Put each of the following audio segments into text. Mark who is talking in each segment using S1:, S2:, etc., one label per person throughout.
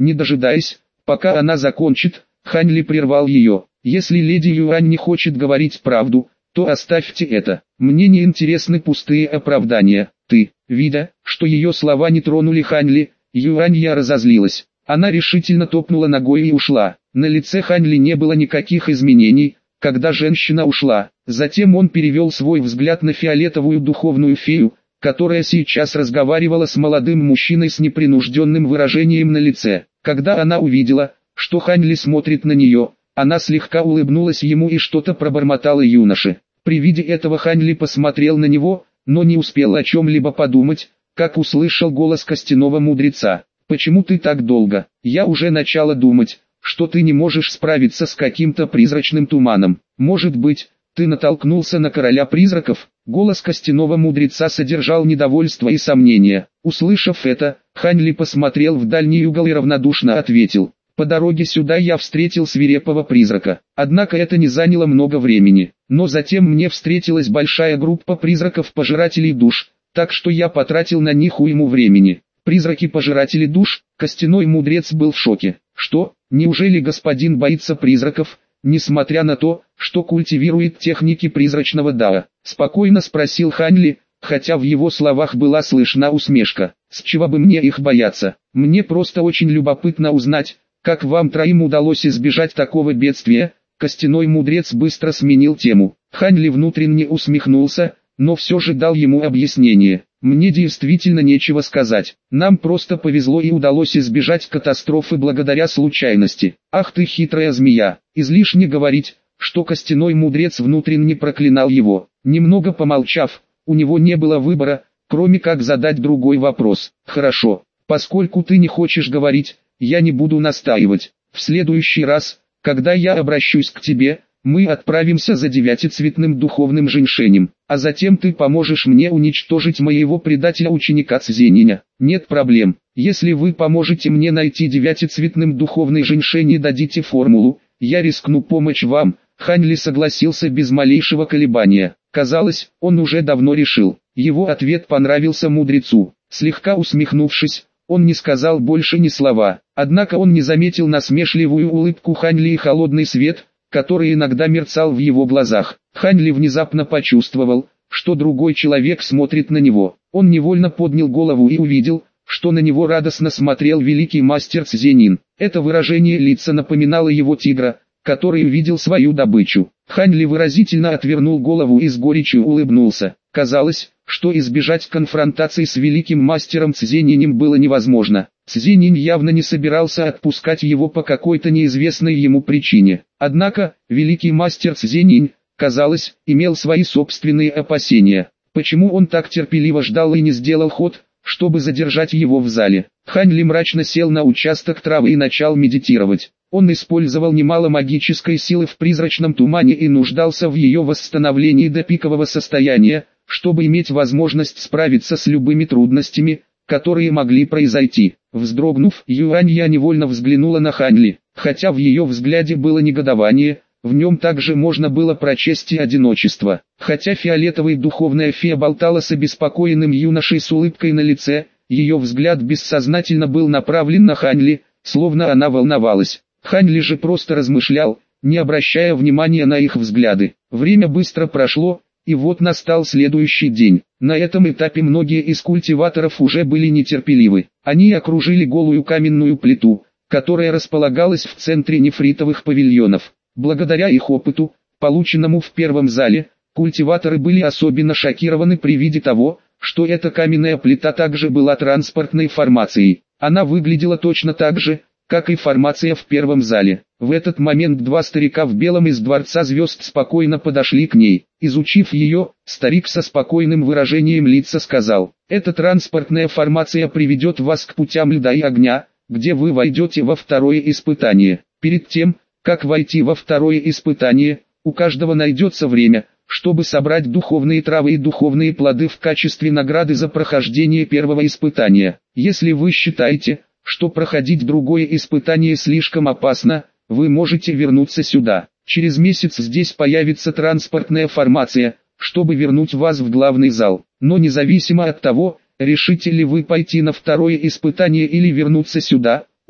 S1: Не дожидаясь, пока она закончит, Хань Ли прервал ее. Если леди Юань не хочет говорить правду, то оставьте это. Мне не интересны пустые оправдания. Ты, видя, что ее слова не тронули Хань Ли, Юанья разозлилась. Она решительно топнула ногой и ушла. На лице Хань Ли не было никаких изменений, когда женщина ушла. Затем он перевел свой взгляд на фиолетовую духовную фею, которая сейчас разговаривала с молодым мужчиной с непринужденным выражением на лице. Когда она увидела, что Хань Ли смотрит на нее, она слегка улыбнулась ему и что-то пробормотала юноше. При виде этого Хань Ли посмотрел на него, но не успел о чем-либо подумать, как услышал голос костяного мудреца. «Почему ты так долго? Я уже начала думать, что ты не можешь справиться с каким-то призрачным туманом. Может быть, ты натолкнулся на короля призраков?» Голос костяного мудреца содержал недовольство и сомнения. Услышав это, Хань Ли посмотрел в дальний угол и равнодушно ответил: «По дороге сюда я встретил свирепого призрака. Однако это не заняло много времени. Но затем мне встретилась большая группа призраков-пожирателей душ, так что я потратил на них уйму времени». Призраки-пожиратели душ? Костяной мудрец был в шоке. Что, неужели господин боится призраков, несмотря на то, что культивирует техники призрачного дао? Спокойно спросил Хань Ли, хотя в его словах была слышна усмешка. С чего бы мне их бояться? Мне просто очень любопытно узнать, как вам троим удалось избежать такого бедствия. Костяной мудрец быстро сменил тему. Хань Ли внутренне усмехнулся, но все же дал ему объяснение. Мне действительно нечего сказать. Нам просто повезло и удалось избежать катастрофы благодаря случайности. Ах ты хитрая змея. Излишне говорить, что костяной мудрец внутренне проклинал его. Немного помолчав, у него не было выбора, кроме как задать другой вопрос. Хорошо, поскольку ты не хочешь говорить, я не буду настаивать. В следующий раз, когда я обращусь к тебе, мы отправимся за 9-цветным духовным женьшенем, а затем ты поможешь мне уничтожить моего предателя-ученика Цзениня. Нет проблем. Если вы поможете мне найти 9-цветным духовный женьшень и дадите формулу, я рискну помочь вам. Хань Ли согласился без малейшего колебания. Казалось, он уже давно решил. Его ответ понравился мудрецу. Слегка усмехнувшись, он не сказал больше ни слова. Однако он не заметил насмешливую улыбку Хань Ли и холодный свет, который иногда мерцал в его глазах. Хань Ли внезапно почувствовал, что другой человек смотрит на него. Он невольно поднял голову и увидел, что на него радостно смотрел великий мастер Цзенин. Это выражение лица напоминало его тигра, который увидел свою добычу. Хань Ли выразительно отвернул голову и с горечью улыбнулся. Казалось, что избежать конфронтации с великим мастером Цзенинем было невозможно. Цзенин явно не собирался отпускать его по какой-то неизвестной ему причине. Однако, великий мастер Цзенин, казалось, имел свои собственные опасения. Почему он так терпеливо ждал и не сделал ход, чтобы задержать его в зале? Хань Ли мрачно сел на участок травы и начал медитировать. Он использовал немало магической силы в призрачном тумане и нуждался в ее восстановлении до пикового состояния, чтобы иметь возможность справиться с любыми трудностями, которые могли произойти. Вздрогнув, Юанья невольно взглянула на Хань Ли. Хотя в ее взгляде было негодование, в нем также можно было прочесть и одиночество. Хотя фиолетовая духовная фея болтала с обеспокоенным юношей с улыбкой на лице, ее взгляд бессознательно был направлен на Хань Ли, словно она волновалась. Хань Ли же просто размышлял, не обращая внимания на их взгляды. Время быстро прошло, и вот настал следующий день. На этом этапе многие из культиваторов уже были нетерпеливы. Они окружили голую каменную плиту, которая располагалась в центре нефритовых павильонов. Благодаря их опыту, полученному в первом зале, культиваторы были особенно шокированы при виде того, что эта каменная плита также была транспортной формацией. Она выглядела точно так же, как и формация в первом зале. В этот момент два старика в белом из Дворца Звезд спокойно подошли к ней. Изучив ее, старик со спокойным выражением лица сказал: «Эта транспортная формация приведет вас к путям льда и огня, где вы войдете во второе испытание. Перед тем, как войти во второе испытание, у каждого найдется время, чтобы собрать духовные травы и духовные плоды в качестве награды за прохождение первого испытания. Если вы считаете, что проходить другое испытание слишком опасно, вы можете вернуться сюда. Через месяц здесь появится транспортная формация, чтобы вернуть вас в главный зал. Но независимо от того, решите ли вы пойти на второе испытание или вернуться сюда,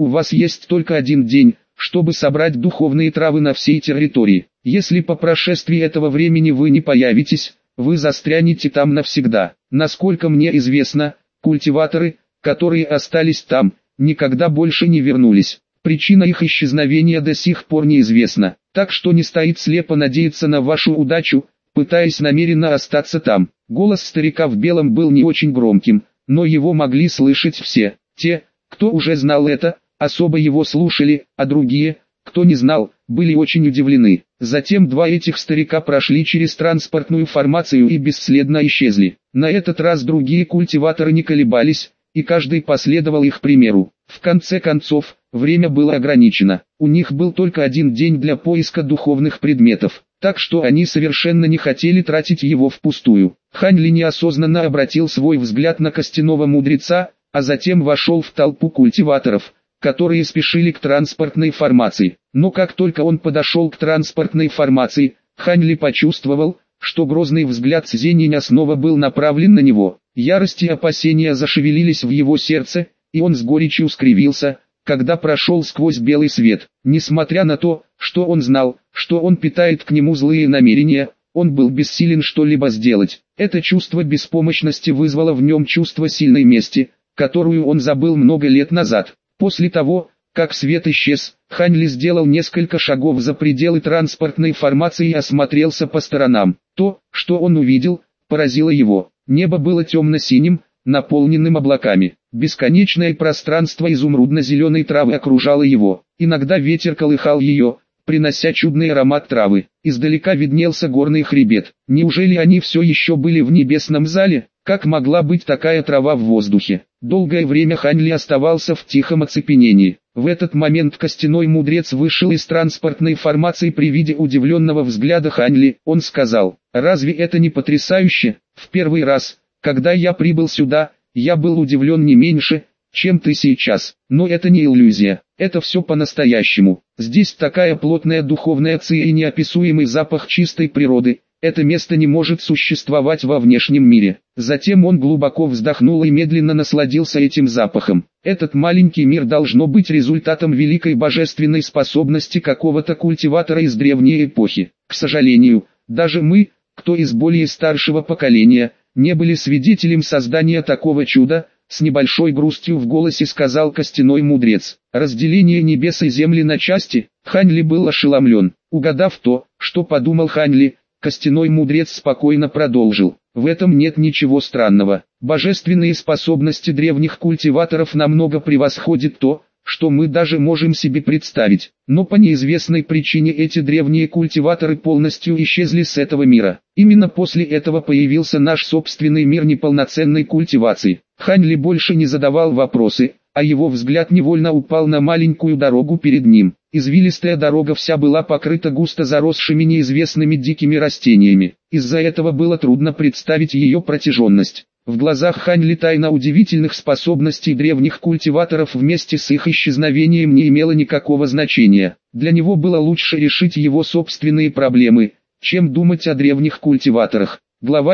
S1: у вас есть только один день, чтобы собрать духовные травы на всей территории. Если по прошествии этого времени вы не появитесь, вы застрянете там навсегда. Насколько мне известно, культиваторы, которые остались там, никогда больше не вернулись. Причина их исчезновения до сих пор неизвестна, так что не стоит слепо надеяться на вашу удачу, пытаясь намеренно остаться там. Голос старика в белом был не очень громким, но его могли слышать все. Те, кто уже знал это, особо его слушали, а другие, кто не знал, были очень удивлены. Затем два этих старика прошли через транспортную формацию и бесследно исчезли. На этот раз другие культиваторы не колебались, и каждый последовал их примеру. В конце концов, время было ограничено. У них был только один день для поиска духовных предметов, так что они совершенно не хотели тратить его впустую. Хань Ли неосознанно обратил свой взгляд на костяного мудреца, а затем вошел в толпу культиваторов, которые спешили к транспортной формации. Но как только он подошел к транспортной формации, Хань Ли почувствовал, что грозный взгляд Цзениня снова был направлен на него. Ярость и опасения зашевелились в его сердце, и он с горечью скривился, когда прошел сквозь белый свет. Несмотря на то, что он знал, что он питает к нему злые намерения, он был бессилен что-либо сделать. Это чувство беспомощности вызвало в нем чувство сильной мести, которую он забыл много лет назад. После того, как свет исчез, Хань Ли сделал несколько шагов за пределы транспортной формации и осмотрелся по сторонам. То, что он увидел, поразило его. Небо было темно-синим, наполненным облаками. Бесконечное пространство изумрудно-зеленой травы окружало его. Иногда ветер колыхал ее, принося чудный аромат травы. Издалека виднелся горный хребет. Неужели они все еще были в небесном зале? Как могла быть такая трава в воздухе? Долгое время Хань Ли оставался в тихом оцепенении. В этот момент костяной мудрец вышел из транспортной формации при виде удивленного взгляда Хань Ли. Он сказал: «Разве это не потрясающе? В первый раз, когда я прибыл сюда, я был удивлен не меньше, чем ты сейчас. Но это не иллюзия, это все по-настоящему. Здесь такая плотная духовная ци и неописуемый запах чистой природы. Это место не может существовать во внешнем мире». Затем он глубоко вздохнул и медленно насладился этим запахом. Этот маленький мир должно быть результатом великой божественной способности какого-то культиватора из древней эпохи. К сожалению, даже мы, кто из более старшего поколения, не были свидетелем создания такого чуда, с небольшой грустью в голосе сказал костяной мудрец. Разделение небес и земли на части? Хань Ли был ошеломлен. Угадав то, что подумал Хань Ли, костяной мудрец спокойно продолжил: «В этом нет ничего странного. Божественные способности древних культиваторов намного превосходят то, что мы даже можем себе представить. Но по неизвестной причине эти древние культиваторы полностью исчезли с этого мира. Именно после этого появился наш собственный мир неполноценной культивации». Хань Ли больше не задавал вопросы, а его взгляд невольно упал на маленькую дорогу перед ним. Извилистая дорога вся была покрыта густо заросшими неизвестными дикими растениями. Из-за этого было трудно представить ее протяженность. В глазах Хань Ли тайна удивительных способностей древних культиваторов вместе с их исчезновением не имела никакого значения. Для него было лучше решить его собственные проблемы, чем думать о древних культиваторах. Глава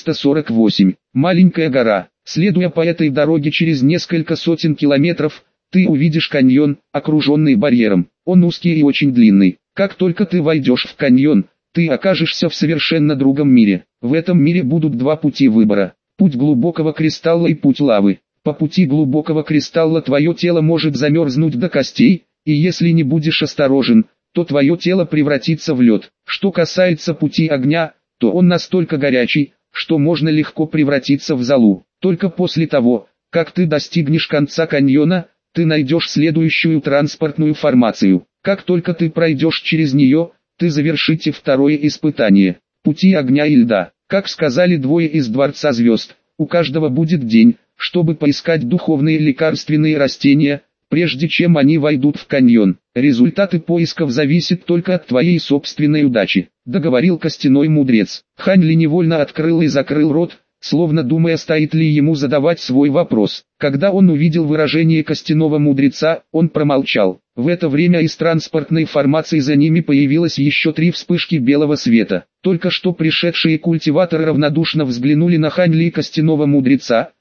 S1: 448. Маленькая гора. Следуя по этой дороге через несколько сотен километров, ты увидишь каньон, окруженный барьером. Он узкий и очень длинный. Как только ты войдешь в каньон, ты окажешься в совершенно другом мире. В этом мире будут два пути выбора: путь глубокого кристалла и путь лавы. По пути глубокого кристалла твое тело может замерзнуть до костей, и если не будешь осторожен, то твое тело превратится в лед. Что касается пути огня, то он настолько горячий, что можно легко превратиться в золу. Только после того, как ты достигнешь конца каньона, ты найдешь следующую транспортную формацию. Как только ты пройдешь через нее, ты завершите второе испытание. Пути огня и льда. Как сказали двое из Дворца Звезд, у каждого будет день, чтобы поискать духовные лекарственные растения, прежде чем они войдут в каньон. Результаты поисков зависят только от твоей собственной удачи, договорил костяной мудрец. Хань Ли невольно открыл и закрыл рот, словно думая, стоит ли ему задавать свой вопрос. Когда он увидел выражение костяного мудреца, он промолчал. В это время из транспортной формации за ними появилось еще 3 вспышки белого света. Только что пришедшие культиваторы равнодушно взглянули на Хань Ли и костяного мудреца,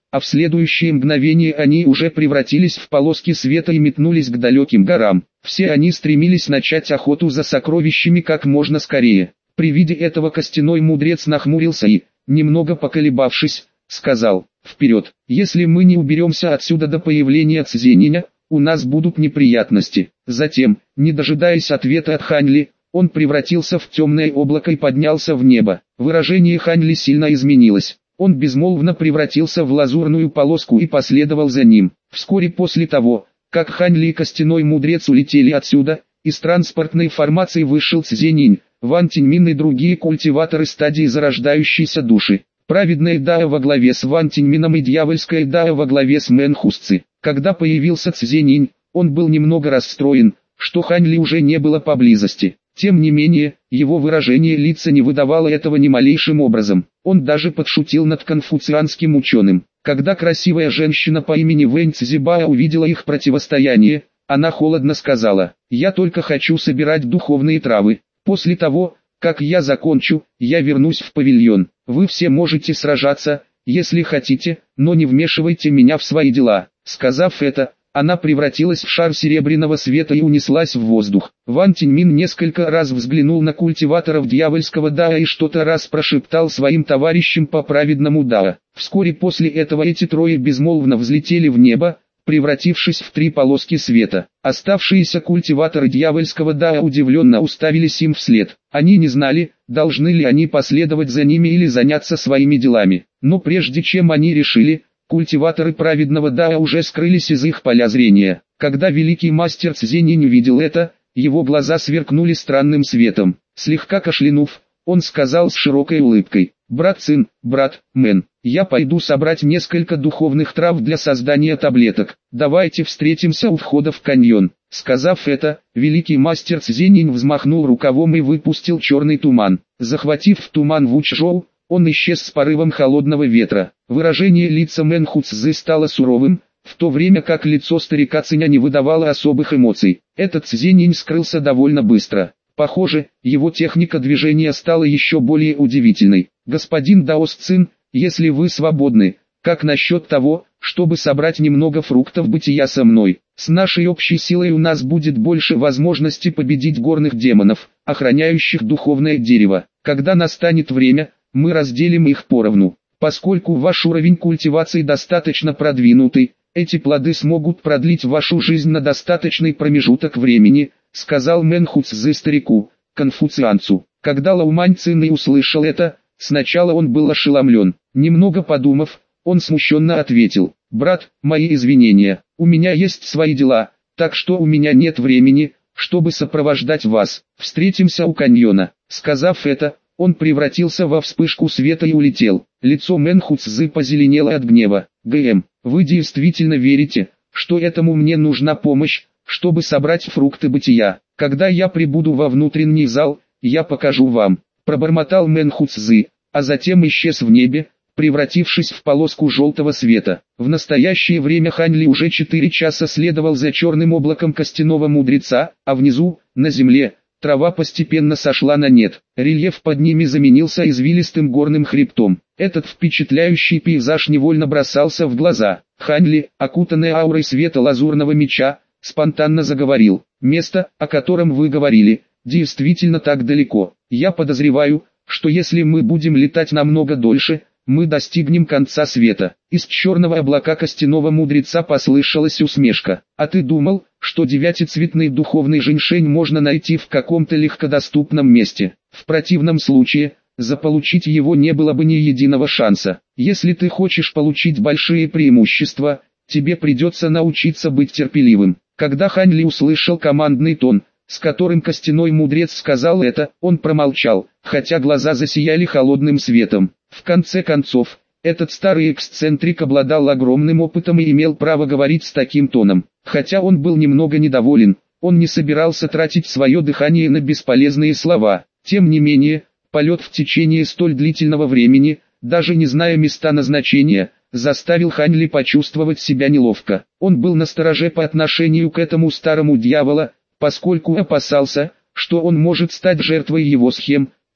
S1: а в следующее мгновение они уже превратились в полоски света и метнулись к далеким горам. Все они стремились начать охоту за сокровищами как можно скорее. При виде этого костяной мудрец нахмурился и, немного поколебавшись, сказал: «Вперед! Если мы не уберемся отсюда до появления Цзениня, у нас будут неприятности». Затем, не дожидаясь ответа от Хань Ли, он превратился в темное облако и поднялся в небо. Выражение Хань Ли сильно изменилось. Он безмолвно превратился в лазурную полоску и последовал за ним. Вскоре после того, как Хань Ли и костяной мудрец улетели отсюда, из транспортной формации вышел Цзенинь, Ван Тиньмин и другие культиваторы стадии зарождающейся души. Праведная Дао во главе с Ван Тиньмином и дьявольская Дао во главе с Мэн Хусци. Когда появился Цзенинь, он был немного расстроен, что Хань Ли уже не было поблизости. Тем не менее, его выражение лица не выдавало этого ни малейшим образом. Он даже подшутил над конфуцианским ученым. Когда красивая женщина по имени Вэнь Цзибао увидела их противостояние, она холодно сказала: «Я только хочу собирать духовные травы. После того, как я закончу, я вернусь в павильон. Вы все можете сражаться, если хотите, но не вмешивайте меня в свои дела». Сказав это, она превратилась в шар серебряного света и унеслась в воздух. Ван Тиньмин несколько раз взглянул на культиваторов дьявольского Дао и что-то раз прошептал своим товарищам по праведному Дао. Вскоре после этого эти трое безмолвно взлетели в небо, превратившись в 3 полоски света. Оставшиеся культиваторы дьявольского Дао удивленно уставились им вслед. Они не знали, должны ли они последовать за ними или заняться своими делами. Но прежде чем они решили, культиваторы праведного Дао уже скрылись из их поля зрения. Когда великий мастер Цзенинь увидел это, его глаза сверкнули странным светом. Слегка кашлянув, он сказал с широкой улыбкой: «Брат Цин, брат Мэн, я пойду собрать несколько духовных трав для создания таблеток. Давайте встретимся у входа в каньон». Сказав это, великий мастер Цзенинь взмахнул рукавом и выпустил черный туман. Захватив туман Вучжоу, он исчез с порывом холодного ветра. Выражение лица Мэн Хуцзы стало суровым, в то время как лицо старика Циня не выдавало особых эмоций. Этот Цзенинь скрылся довольно быстро. Похоже, его техника движения стала еще более удивительной. «Господин Даос Цин, если вы свободны, как насчет того, чтобы собрать немного фруктов бытия со мной? С нашей общей силой у нас будет больше возможности победить горных демонов, охраняющих духовное дерево. Когда настанет время, мы разделим их поровну. Поскольку ваш уровень культивации достаточно продвинутый, эти плоды смогут продлить вашу жизнь на достаточный промежуток времени», сказал Мэн Хуцзы старику, конфуцианцу. Когда Лаумань Цинный услышал это, сначала он был ошеломлен. Немного подумав, он смущенно ответил: «Брат, мои извинения, у меня есть свои дела, так что у меня нет времени, чтобы сопровождать вас. Встретимся у каньона». Сказав это, он превратился во вспышку света и улетел. Лицо Мэн Хуцзы позеленело от гнева. «ГМ, вы действительно верите, что этому мне нужна помощь, чтобы собрать фрукты бытия? Когда я прибуду во внутренний зал, я покажу вам», пробормотал Мэн Хуцзы, а затем исчез в небе, превратившись в полоску желтого света. В настоящее время Хань Ли уже 4 часа следовал за черным облаком костяного мудреца, а внизу, на земле, трава постепенно сошла на нет. Рельеф под ними заменился извилистым горным хребтом. Этот впечатляющий пейзаж невольно бросался в глаза. Хань Ли, окутанный аурой света лазурного меча, спонтанно заговорил: «Место, о котором вы говорили, действительно так далеко. Я подозреваю, что если мы будем летать намного дольше, мы достигнем конца света». Из черного облака костяного мудреца послышалась усмешка. «А ты думал, что 9-цветный духовный женьшень можно найти в каком-то легкодоступном месте? В противном случае, заполучить его не было бы ни единого шанса. Если ты хочешь получить большие преимущества, тебе придется научиться быть терпеливым». Когда Хань Ли услышал командный тон, с которым костяной мудрец сказал это, он промолчал, хотя глаза засияли холодным светом. В конце концов, этот старый эксцентрик обладал огромным опытом и имел право говорить с таким тоном. Хотя он был немного недоволен, он не собирался тратить свое дыхание на бесполезные слова. Тем не менее, полет в течение столь длительного времени, даже не зная места назначения, заставил Хань Ли почувствовать себя неловко. Он был настороже по отношению к этому старому дьяволу, поскольку опасался, что он может стать жертвой его схем,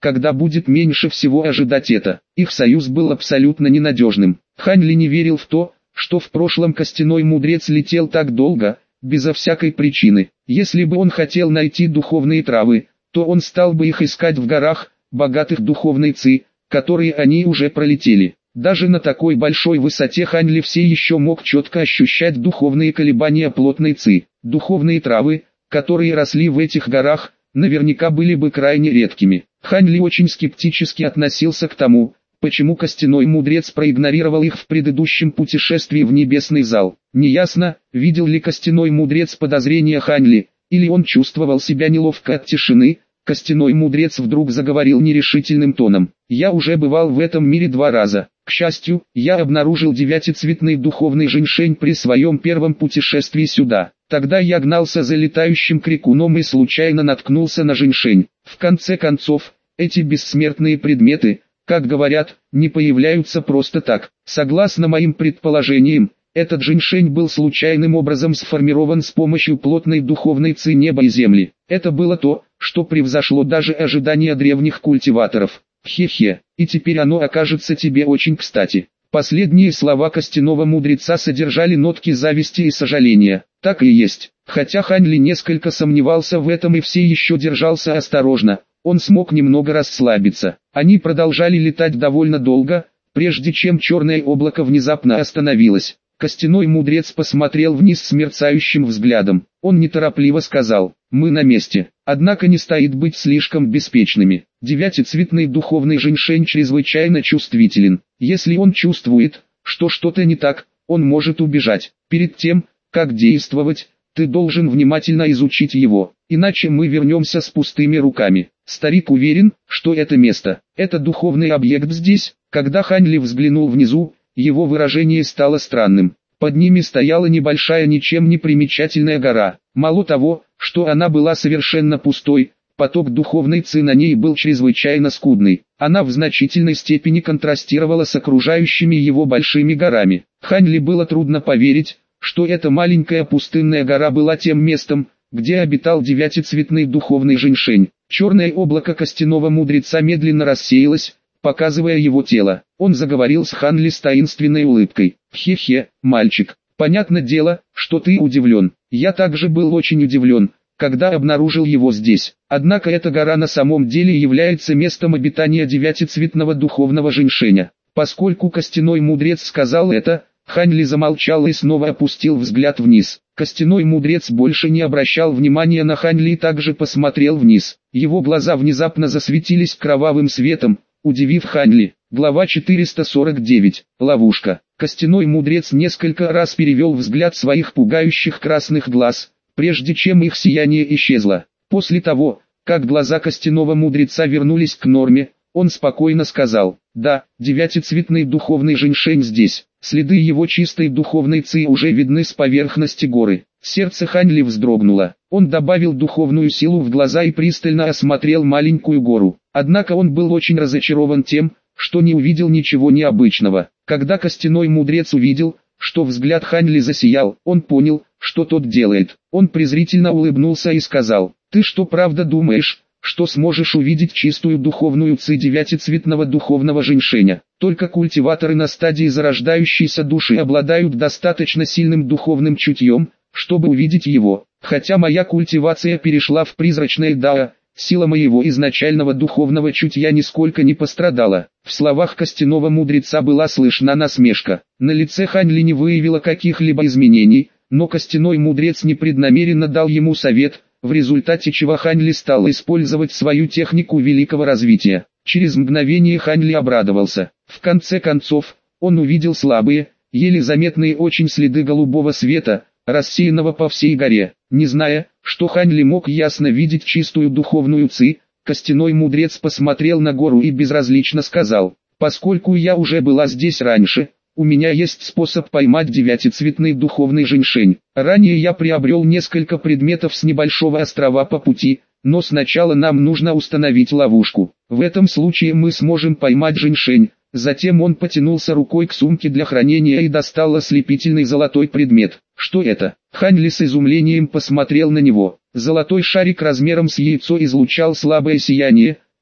S1: когда будет меньше всего ожидать это. Их союз был абсолютно ненадежным. Хань Ли не верил в то, что в прошлом костяной мудрец летел так долго, безо всякой причины. Если бы он хотел найти духовные травы, то он стал бы их искать в горах, богатых духовной ци, которые они уже пролетели. Даже на такой большой высоте Хань Ли все еще мог четко ощущать духовные колебания плотной ци. Духовные травы, которые росли в этих горах, наверняка были бы крайне редкими. Хань Ли очень скептически относился к тому, почему костяной мудрец проигнорировал их в предыдущем путешествии в небесный зал. Неясно, видел ли костяной мудрец подозрения Хань Ли, или он чувствовал себя неловко от тишины. Костяной мудрец вдруг заговорил нерешительным тоном. «Я уже бывал в этом мире 2 раза. К счастью, я обнаружил 9-цветный духовный женьшень при своем первом путешествии сюда. Тогда я гнался за летающим крикуном и случайно наткнулся на женьшень. В конце концов, эти бессмертные предметы, как говорят, не появляются просто так. Согласно моим предположениям, этот женьшень был случайным образом сформирован с помощью плотной духовной ци неба и земли. Это было то, что превзошло даже ожидания древних культиваторов. Хе-хе, и теперь оно окажется тебе очень кстати». Последние слова костяного мудреца содержали нотки зависти и сожаления. Так и есть. Хотя Хань Ли несколько сомневался в этом и все еще держался осторожно, он смог немного расслабиться. Они продолжали летать довольно долго, прежде чем черное облако внезапно остановилось. Костяной мудрец посмотрел вниз с мерцающим взглядом. Он неторопливо сказал: «Мы на месте». Однако не стоит быть слишком беспечными. 9-цветный духовный женьшень чрезвычайно чувствителен. Если он чувствует, что что-то не так, он может убежать. Перед тем, как действовать, ты должен внимательно изучить его, иначе мы вернемся с пустыми руками. Старик уверен, что это место, это духовный объект здесь. Когда Хань Ли взглянул внизу, его выражение стало странным. Под ними стояла небольшая ничем не примечательная гора. Мало того, что она была совершенно пустой, поток духовной ци на ней был чрезвычайно скудный. Она в значительной степени контрастировала с окружающими его большими горами. Хань Ли было трудно поверить, что эта маленькая пустынная гора была тем местом, где обитал 9-цветный духовный женьшень. Черное облако костяного мудреца медленно рассеялось, показывая его тело. Он заговорил с Хань Ли с таинственной улыбкой. «Хе-хе, мальчик, понятно дело, что ты удивлен. Я также был очень удивлен, когда обнаружил его здесь. Однако эта гора на самом деле является местом обитания 9-цветного духовного женьшеня». Поскольку костяной мудрец сказал это, Хань Ли замолчал и снова опустил взгляд вниз. Костяной мудрец больше не обращал внимания на Хань Ли и также посмотрел вниз. Его глаза внезапно засветились кровавым светом, удивив Хань Ли. Глава 449. Ловушка. Костяной мудрец несколько раз перевел взгляд своих пугающих красных глаз, прежде чем их сияние исчезло. После того, как глаза костяного мудреца вернулись к норме, он спокойно сказал: «Да, 9-цветный духовный женьшень здесь. Следы его чистой духовной ци уже видны с поверхности горы». Сердце Хань Ли вздрогнуло. Он добавил духовную силу в глаза и пристально осмотрел маленькую гору. Однако он был очень разочарован тем, что не увидел ничего необычного. Когда костяной мудрец увидел, что взгляд Хань Ли засиял, он понял, что тот делает. Он презрительно улыбнулся и сказал: «Ты что, правда думаешь, что сможешь увидеть чистую духовную ци 9-цветного духовного женьшеня? Только культиваторы на стадии зарождающейся души обладают достаточно сильным духовным чутьем, чтобы увидеть его. Хотя моя культивация перешла в призрачное дао, сила моего изначального духовного чутья нисколько не пострадала». В словах костяного мудреца была слышна насмешка. На лице Хань Ли не выявила каких-либо изменений, но костяной мудрец непреднамеренно дал ему совет, в результате чего Хань Ли стал использовать свою технику великого развития. Через мгновение Хань Ли обрадовался. В конце концов, он увидел слабые, еле заметные очень следы голубого света, рассеянного по всей горе. Не зная, что Хань Ли мог ясно видеть чистую духовную ци, костяной мудрец посмотрел на гору и безразлично сказал: «Поскольку я уже была здесь раньше, у меня есть способ поймать 9-цветный духовный женьшень. Ранее я приобрел несколько предметов с небольшого острова по пути, но сначала нам нужно установить ловушку. В этом случае мы сможем поймать женьшень». Затем он потянулся рукой к сумке для хранения и достал ослепительный золотой предмет. «Что это?» Хань Ли с изумлением посмотрел на него. Золотой шарик размером с яйцо излучал слабое сияние,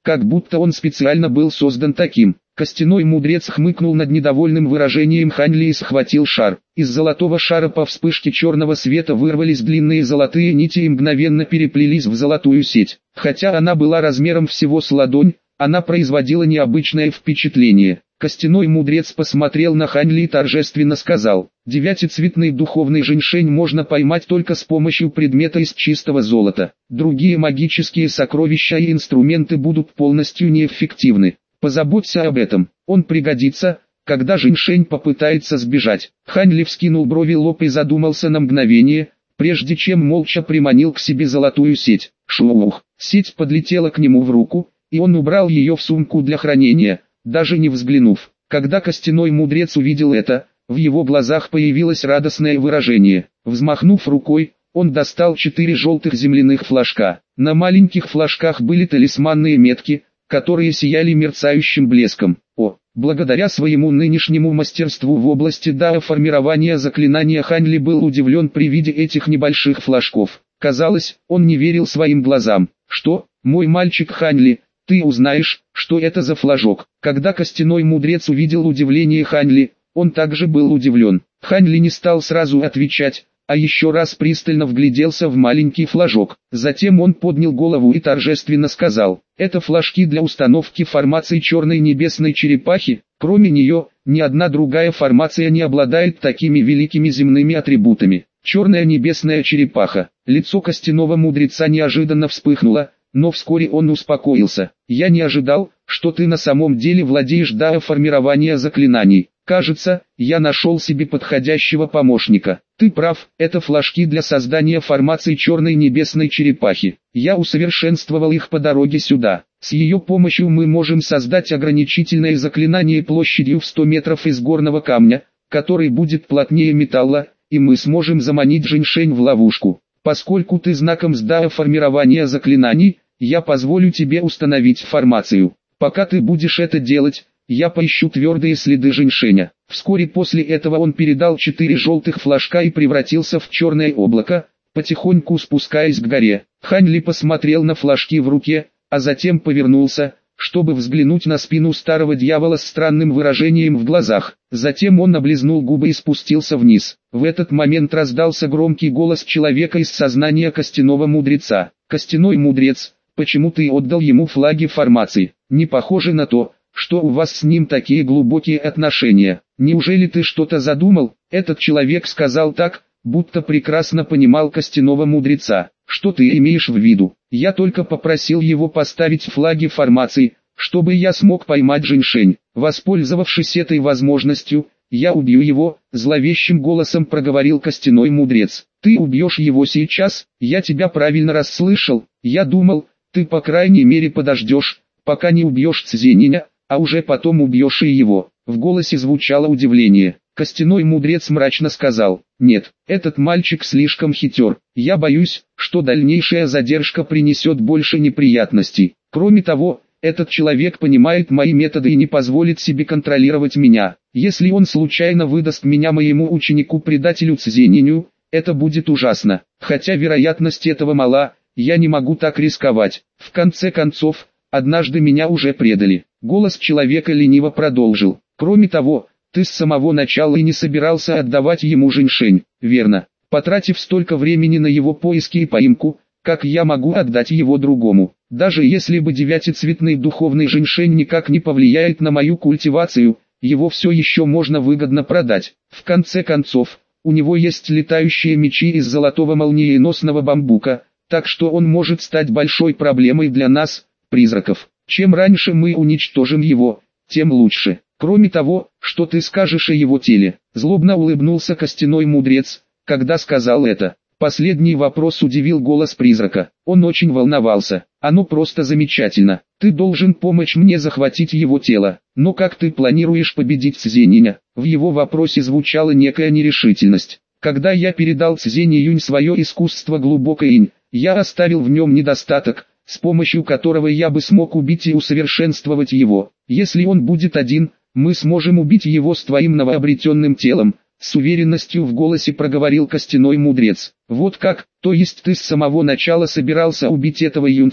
S1: как будто он специально был создан таким. Костяной мудрец хмыкнул над недовольным выражением Хань Ли и схватил шар. Из золотого шара по вспышке черного света вырвались длинные золотые нити и мгновенно переплелись в золотую сеть. Хотя она была размером всего с ладонь, она производила необычное впечатление. Костяной мудрец посмотрел на Хань Ли и торжественно сказал: «Девятицветный духовный женьшень можно поймать только с помощью предмета из чистого золота. Другие магические сокровища и инструменты будут полностью неэффективны. Позаботься об этом, он пригодится, когда женьшень попытается сбежать». Хань Ли вскинул брови, лоб и задумался на мгновение, прежде чем молча приманил к себе золотую сеть. Шух! Сеть подлетела к нему в руку, и он убрал ее в сумку для хранения, даже не взглянув. Когда костяной мудрец увидел это, в его глазах появилось радостное выражение. Взмахнув рукой, он достал 4 желтых земляных флажка. На маленьких флажках были талисманные метки, которые сияли мерцающим блеском. Благодаря своему нынешнему мастерству в области формирования заклинания, Хань Ли был удивлен при виде этих небольших флажков. Казалось, он не верил своим глазам. «Что, мой мальчик Хань Ли, ты узнаешь, что это за флажок?» Когда костяной мудрец увидел удивление Хань Ли, он также был удивлен. Хань Ли не стал сразу отвечать, а еще раз пристально вгляделся в маленький флажок. Затем он поднял голову и торжественно сказал: «Это флажки для установки формации черной небесной черепахи. Кроме нее, ни одна другая формация не обладает такими великими земными атрибутами». Черная небесная черепаха. Лицо костяного мудреца неожиданно вспыхнуло, но вскоре он успокоился. «Я не ожидал, что ты на самом деле владеешь формирования заклинаний. Кажется, я нашел себе подходящего помощника. Ты прав, это флажки для создания формации черной небесной черепахи. Я усовершенствовал их по дороге сюда. С ее помощью мы можем создать ограничительное заклинание площадью в 100 метров из горного камня, который будет плотнее металла, и мы сможем заманить женьшень в ловушку. Поскольку ты знаком с формирования заклинаний, я позволю тебе установить формацию. Пока ты будешь это делать, я поищу твердые следы женьшеня». Вскоре после этого он передал 4 желтых флажка и превратился в черное облако, потихоньку спускаясь к горе. Хань Ли посмотрел на флажки в руке, а затем повернулся, чтобы взглянуть на спину старого дьявола с странным выражением в глазах. Затем он облизнул губы и спустился вниз. В этот момент раздался громкий голос человека из сознания костяного мудреца. «Костяной мудрец, почему ты отдал ему флаги формации? Не похоже на то, что у вас с ним такие глубокие отношения. Неужели ты что-то задумал?» Этот человек сказал так, будто прекрасно понимал костяного мудреца. «Что ты имеешь в виду? Я только попросил его поставить флаги формации, чтобы я смог поймать женьшень. Воспользовавшись этой возможностью, я убью его», — зловещим голосом проговорил костяной мудрец. «Ты убьешь его сейчас? Я тебя правильно расслышал. Я думал, ты по крайней мере подождешь, пока не убьешь Цзениня, а уже потом убьешь и его». В голосе звучало удивление. Костяной мудрец мрачно сказал: «Нет, этот мальчик слишком хитер. Я боюсь, что дальнейшая задержка принесет больше неприятностей. Кроме того, этот человек понимает мои методы и не позволит себе контролировать меня. Если он случайно выдаст меня моему ученику-предателю Цзениню, это будет ужасно. Хотя вероятность этого мала, я не могу так рисковать. В конце концов, однажды меня уже предали». Голос человека лениво продолжил: «Кроме того, ты с самого начала и не собирался отдавать ему женьшень, верно? Потратив столько времени на его поиски и поимку, как я могу отдать его другому? Даже если бы девятицветный духовный женьшень никак не повлияет на мою культивацию, его все еще можно выгодно продать. В конце концов, у него есть летающие мечи из золотого молниеносного бамбука, так что он может стать большой проблемой для нас, призраков. Чем раньше мы уничтожим его, тем лучше. Кроме того, что ты скажешь о его теле?» Злобно улыбнулся костяной мудрец, когда сказал это. Последний вопрос удивил голос призрака. Он очень волновался. «Оно просто замечательно. Ты должен помочь мне захватить его тело. Но как ты планируешь победить Цзениня?» В его вопросе звучала некая нерешительность. «Когда я передал Цзению свое искусство глубокой инь, я оставил в нем недостаток, с помощью которого я бы смог убить и усовершенствовать его. Если он будет один, мы сможем убить его с твоим новообретенным телом», — с уверенностью в голосе проговорил костяной мудрец. «Вот как, то есть ты с самого начала собирался убить этого юнца?»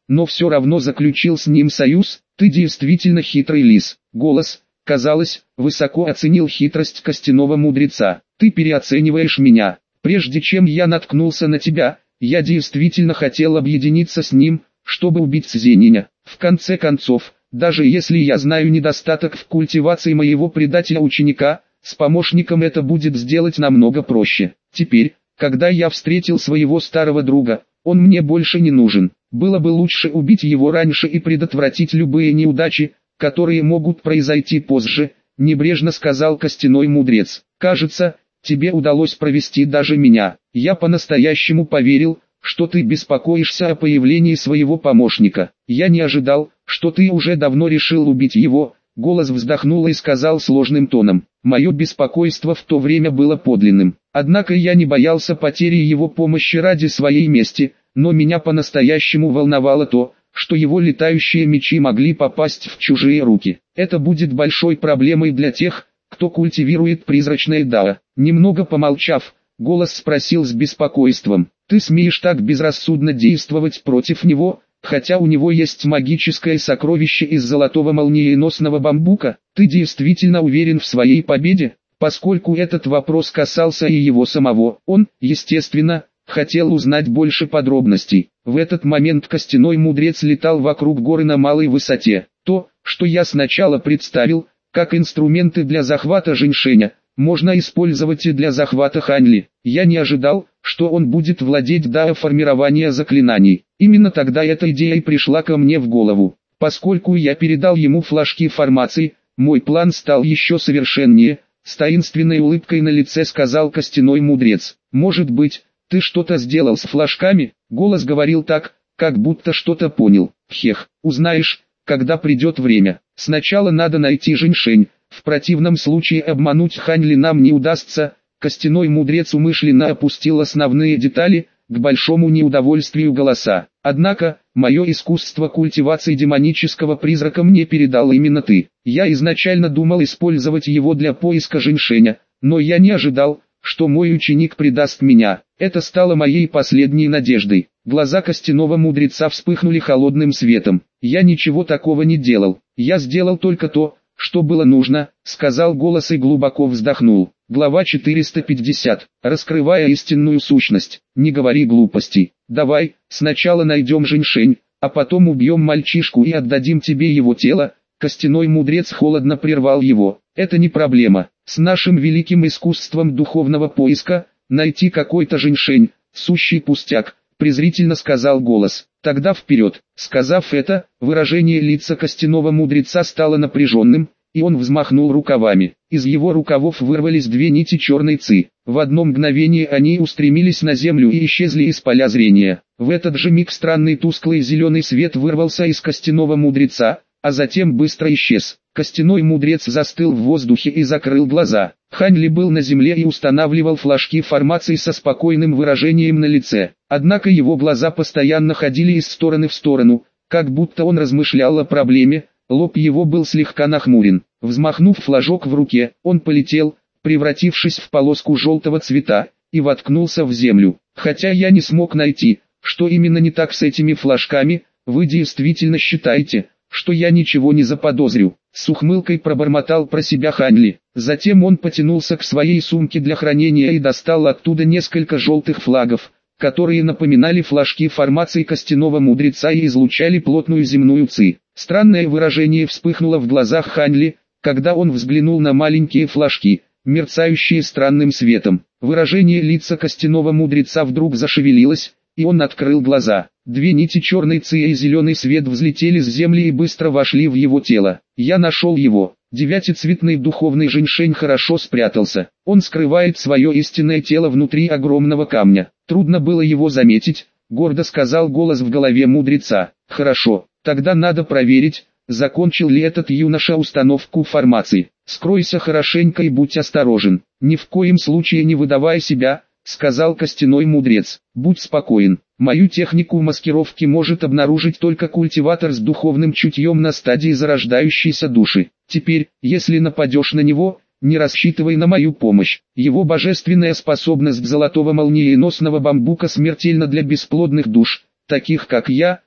S1: но все равно заключил с ним союз. Ты действительно хитрый лис. Голос, казалось, высоко оценил хитрость костяного мудреца. Ты переоцениваешь меня. Прежде чем я наткнулся на тебя, я действительно хотел объединиться с ним, чтобы убить Цзениня. В конце концов, даже если я знаю недостаток в культивации моего предателя-ученика, с помощником это будет сделать намного проще. Теперь, когда я встретил своего старого друга, он мне больше не нужен. Было бы лучше убить его раньше и предотвратить любые неудачи, которые могут произойти позже, небрежно сказал костяной мудрец. Кажется, тебе удалось провести даже меня. Я по-настоящему поверил, что ты беспокоишься о появлении своего помощника. Я не ожидал, что ты уже давно решил убить его. Голос вздохнул и сказал сложным тоном: мое беспокойство в то время было подлинным. Однако я не боялся потери его помощи ради своей мести, но меня по-настоящему волновало то, что его летающие мечи могли попасть в чужие руки. Это будет большой проблемой для тех, кто культивирует призрачное дао. Немного помолчав, голос спросил с беспокойством: ты смеешь так безрассудно действовать против него, хотя у него есть магическое сокровище из золотого молниеносного бамбука? Ты действительно уверен в своей победе? Поскольку этот вопрос касался и его самого, он, естественно, хотел узнать больше подробностей. В этот момент костяной мудрец летал вокруг горы на малой высоте. То, что я сначала представил, как инструменты для захвата Жэньшэня, можно использовать и для захвата Ханьли. Я не ожидал, что он будет владеть дао формирования заклинаний. Именно тогда эта идея и пришла ко мне в голову. Поскольку я передал ему флажки формаций, мой план стал еще совершеннее. С таинственной улыбкой на лице сказал костяной мудрец: может быть, ты что-то сделал с флажками? Голос говорил так, как будто что-то понял. Хех, узнаешь, когда придет время. Сначала надо найти Жэньшэнь, в противном случае обмануть Ханьли нам не удастся. Костяной мудрец умышленно опустил основные детали, к большому неудовольствию голоса. Однако, мое искусство культивации демонического призрака мне передал именно ты. Я изначально думал использовать его для поиска Жэньшэня, но я не ожидал, что мой ученик предаст меня. Это стало моей последней надеждой. Глаза костяного мудреца вспыхнули холодным светом. Я ничего такого не делал. Я сделал только то, что было нужно, сказал голос и глубоко вздохнул. Глава 450. Раскрывая истинную сущность. Не говори глупостей. Давай, сначала найдем Жэньшэнь, а потом убьем мальчишку и отдадим тебе его тело. Костяной мудрец холодно прервал его. Это не проблема. С нашим великим искусством духовного поиска, найти какой-то Жэньшэнь, сущий пустяк, презрительно сказал голос. Тогда вперед. Сказав это, выражение лица костяного мудреца стало напряженным, и он взмахнул рукавами. Из его рукавов вырвались две нити черной ци. В одно мгновение они устремились на землю и исчезли из поля зрения. В этот же миг странный тусклый зеленый свет вырвался из костяного мудреца, а затем быстро исчез. Костяной мудрец застыл в воздухе и закрыл глаза. Ханьли был на земле и устанавливал флажки формации со спокойным выражением на лице. Однако его глаза постоянно ходили из стороны в сторону, как будто он размышлял о проблеме. Лоб его был слегка нахмурен. Взмахнув флажок в руке, он полетел, превратившись в полоску желтого цвета, и воткнулся в землю. Хотя я не смог найти, что именно не так с этими флажками, вы действительно считаете, что я ничего не заподозрю? С ухмылкой пробормотал про себя Ханьли. Затем он потянулся к своей сумке для хранения и достал оттуда несколько желтых флагов, которые напоминали флажки формации костяного мудреца и излучали плотную земную ци. Странное выражение вспыхнуло в глазах Ханьли, когда он взглянул на маленькие флажки, мерцающие странным светом. Выражение лица костяного мудреца вдруг зашевелилось, и он открыл глаза. Две нити черной ци и зеленый свет взлетели с земли и быстро вошли в его тело. Я нашел его. Девятицветный духовный Жэньшэнь хорошо спрятался. Он скрывает свое истинное тело внутри огромного камня. Трудно было его заметить, гордо сказал голос в голове мудреца. Хорошо, тогда надо проверить, закончил ли этот юноша установку формации. Скройся хорошенько и будь осторожен. Ни в коем случае не выдавай себя, сказал костяной мудрец. Будь спокоен. Мою технику маскировки может обнаружить только культиватор с духовным чутьем на стадии зарождающейся души. Теперь, если нападешь на него, не рассчитывай на мою помощь. Его божественная способность золотого молниеносного бамбука смертельна для бесплодных душ, таких как я,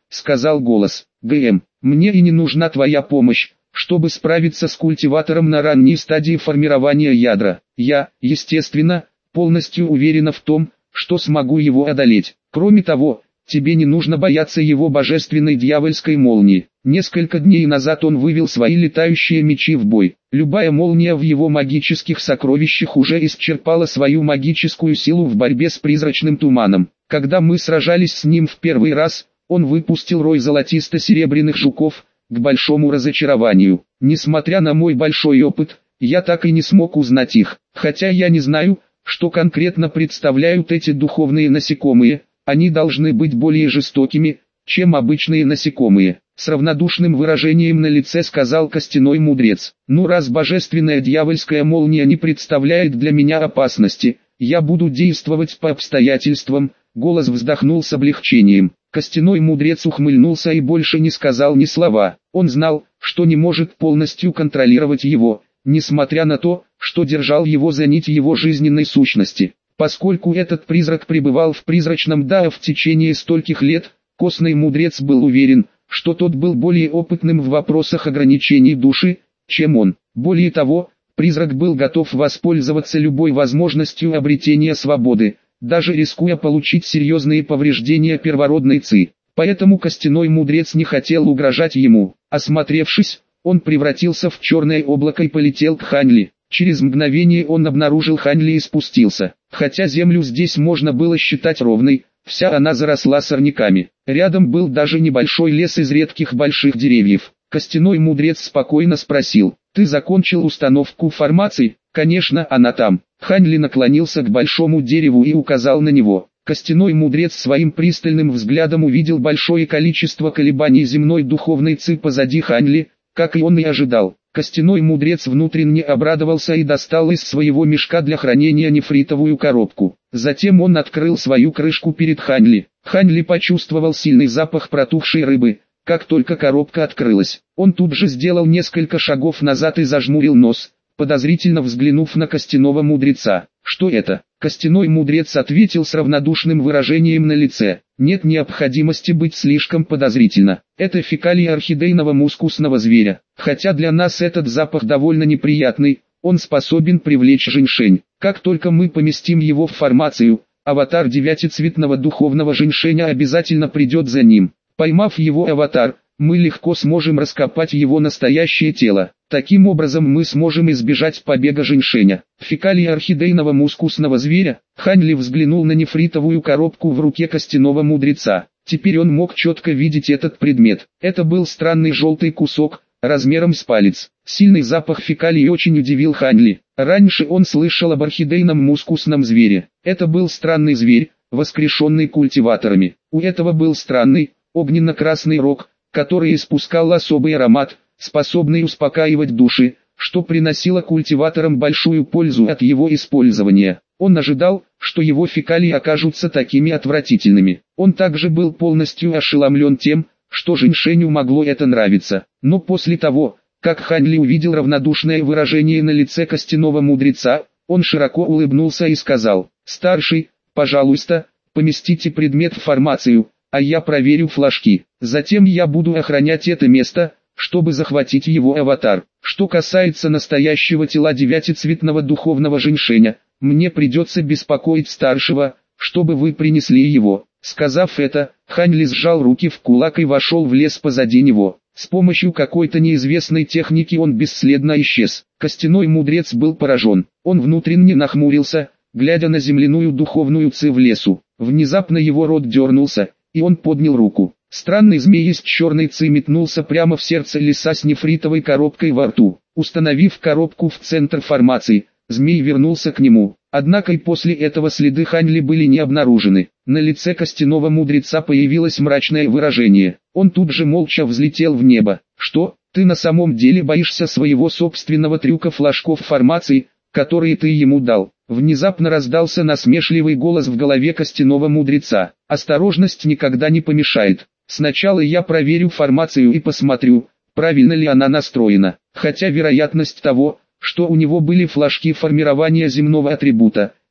S1: сказал голос. ГМ, мне и не нужна твоя помощь, чтобы справиться с культиватором на ранней стадии формирования ядра. Я, естественно, полностью уверена в том, что смогу его одолеть. Кроме того, тебе не нужно бояться его божественной дьявольской молнии. Несколько дней назад он вывел свои летающие мечи в бой. Любая молния в его магических сокровищах уже исчерпала свою магическую силу в борьбе с призрачным туманом. Когда мы сражались с ним в первый раз, он выпустил рой золотисто-серебряных жуков, к большому разочарованию. Несмотря на мой большой опыт, я так и не смог узнать их. Хотя я не знаю, что конкретно представляют эти духовные насекомые, они должны быть более жестокими, чем обычные насекомые. С равнодушным выражением на лице сказал костяной мудрец. Ну раз божественная дьявольская молния не представляет для меня опасности, я буду действовать по обстоятельствам. Голос вздохнул с облегчением. Костяной мудрец ухмыльнулся и больше не сказал ни слова. Он знал, что не может полностью контролировать его, несмотря на то, что держал его за нить его жизненной сущности. Поскольку этот призрак пребывал в призрачном Дао в течение стольких лет, костный мудрец был уверен, что тот был более опытным в вопросах ограничений души, чем он. Более того, призрак был готов воспользоваться любой возможностью обретения свободы, даже рискуя получить серьезные повреждения первородной ци. Поэтому костяной мудрец не хотел угрожать ему. Осмотревшись, он превратился в черное облако и полетел к Ханьли. Через мгновение он обнаружил Ханьли и спустился. Хотя землю здесь можно было считать ровной, вся она заросла сорняками. Рядом был даже небольшой лес из редких больших деревьев. Костяной мудрец спокойно спросил: «Ты закончил установку формаций?» «Конечно, она там». Ханьли наклонился к большому дереву и указал на него. Костяной мудрец своим пристальным взглядом увидел большое количество колебаний земной духовной ци позади Ханьли, как и он и ожидал. Костяной мудрец внутренне обрадовался и достал из своего мешка для хранения нефритовую коробку. Затем он открыл свою крышку перед Ханьли. Ханьли почувствовал сильный запах протухшей рыбы. Как только коробка открылась, он тут же сделал несколько шагов назад и зажмурил нос, подозрительно взглянув на костяного мудреца. «Что это?» Костяной мудрец ответил с равнодушным выражением на лице. «Нет необходимости быть слишком подозрительно. Это фекалии орхидейного мускусного зверя. Хотя для нас этот запах довольно неприятный, он способен привлечь женьшень. Как только мы поместим его в формацию, аватар девятицветного духовного женьшеня обязательно придет за ним. Поймав его аватар, мы легко сможем раскопать его настоящее тело. Таким образом мы сможем избежать побега женьшеня». Фекалии орхидейного мускусного зверя. Ханьли взглянул на нефритовую коробку в руке костяного мудреца. Теперь он мог четко видеть этот предмет. Это был странный желтый кусок, размером с палец. Сильный запах фекалий очень удивил Ханьли. Раньше он слышал об орхидейном мускусном звере. Это был странный зверь, воскрешенный культиваторами. У этого был странный, огненно-красный рог, который испускал особый аромат, способный успокаивать души, что приносило культиваторам большую пользу от его использования. Он ожидал, что его фекалии окажутся такими отвратительными. Он также был полностью ошеломлен тем, что женьшеню могло это нравиться. Но после того, как Ханьли увидел равнодушное выражение на лице костяного мудреца, он широко улыбнулся и сказал: «Старший, пожалуйста, поместите предмет в формацию, а я проверю флажки. Затем я буду охранять это место, чтобы захватить его аватар. Что касается настоящего тела девятицветного духовного женьшеня, мне придется беспокоить старшего, чтобы вы принесли его». Сказав это, Ханьли сжал руки в кулак и вошел в лес позади него. С помощью какой-то неизвестной техники он бесследно исчез. Костяной мудрец был поражен. Он внутренне нахмурился, глядя на земляную духовную ци в лесу. Внезапно его рот дернулся, и он поднял руку. Странный змей из черной ци метнулся прямо в сердце леса с нефритовой коробкой во рту. Установив коробку в центр формации, змей вернулся к нему. Однако и после этого следы Ханьли были не обнаружены. На лице костяного мудреца появилось мрачное выражение. Он тут же молча взлетел в небо. «Что, ты на самом деле боишься своего собственного трюка флажков формации, которые ты ему дал?» Внезапно раздался насмешливый голос в голове костяного мудреца. «Осторожность никогда не помешает. Сначала я проверю формацию и посмотрю, правильно ли она настроена. Хотя вероятность того, что у него были флажки формирования земного атрибута,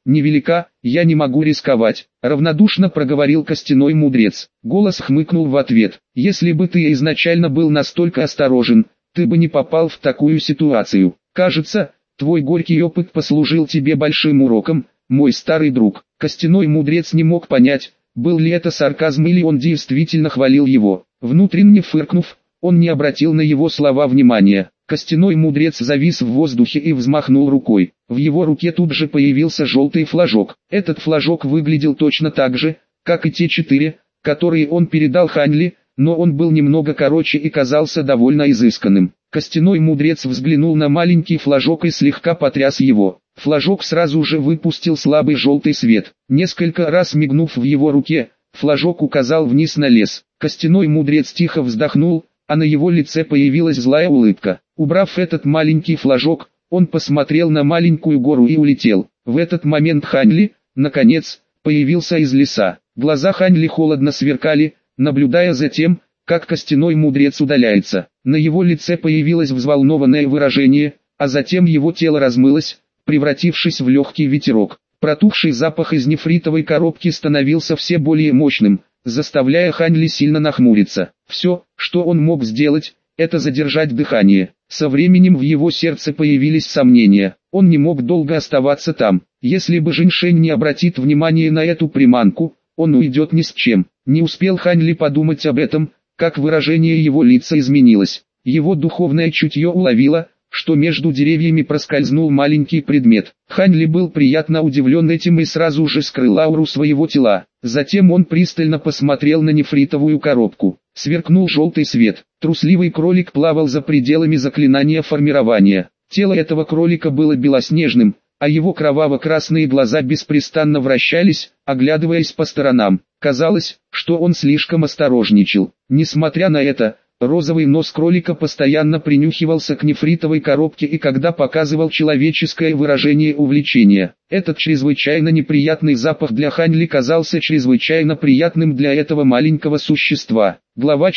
S1: невелика, я не могу рисковать», — равнодушно проговорил костяной мудрец. Голос хмыкнул в ответ. «Если бы ты изначально был настолько осторожен, ты бы не попал в такую ситуацию. Кажется, твой горький опыт послужил тебе большим уроком, мой старый друг». Костяной мудрец не мог понять, был ли это сарказм или он действительно хвалил его. Внутренне фыркнув, он не обратил на его слова внимания. Костяной мудрец завис в воздухе и взмахнул рукой. В его руке тут же появился желтый флажок. Этот флажок выглядел точно так же, как и те 4, которые он передал Хань Ли, но он был немного короче и казался довольно изысканным. Костяной мудрец взглянул на маленький флажок и слегка потряс его. Флажок сразу же выпустил слабый желтый свет. Несколько раз мигнув в его руке, флажок указал вниз на лес. Костяной мудрец тихо вздохнул, а на его лице появилась злая улыбка. Убрав этот маленький флажок, он посмотрел на маленькую гору и улетел. В этот момент Хань Ли, наконец, появился из леса. Глаза Хань Ли холодно сверкали, наблюдая за тем, как костяной мудрец удаляется. На его лице появилось взволнованное выражение, а затем его тело размылось, превратившись в легкий ветерок. Протухший запах из нефритовой коробки становился все более мощным, заставляя Хань Ли сильно нахмуриться. Все, что он мог сделать, это задержать дыхание. Со временем в его сердце появились сомнения. Он не мог долго оставаться там. Если бы Жиньшень не обратит внимания на эту приманку, он уйдет ни с чем. Не успел Хань Ли подумать об этом, как выражение его лица изменилось. Его духовное чутье уловило, что между деревьями проскользнул маленький предмет. Хань Ли был приятно удивлен этим и сразу же скрыл ауру своего тела. Затем он пристально посмотрел на нефритовую коробку. Сверкнул желтый свет. Трусливый кролик плавал за пределами заклинания формирования. Тело этого кролика было белоснежным, а его кроваво-красные глаза беспрестанно вращались, оглядываясь по сторонам. Казалось, что он слишком осторожничал. Несмотря на это, розовый нос кролика постоянно принюхивался к нефритовой коробке и когда показывал человеческое выражение увлечения. Этот чрезвычайно неприятный запах для Хань Ли казался чрезвычайно приятным для этого маленького существа. Глава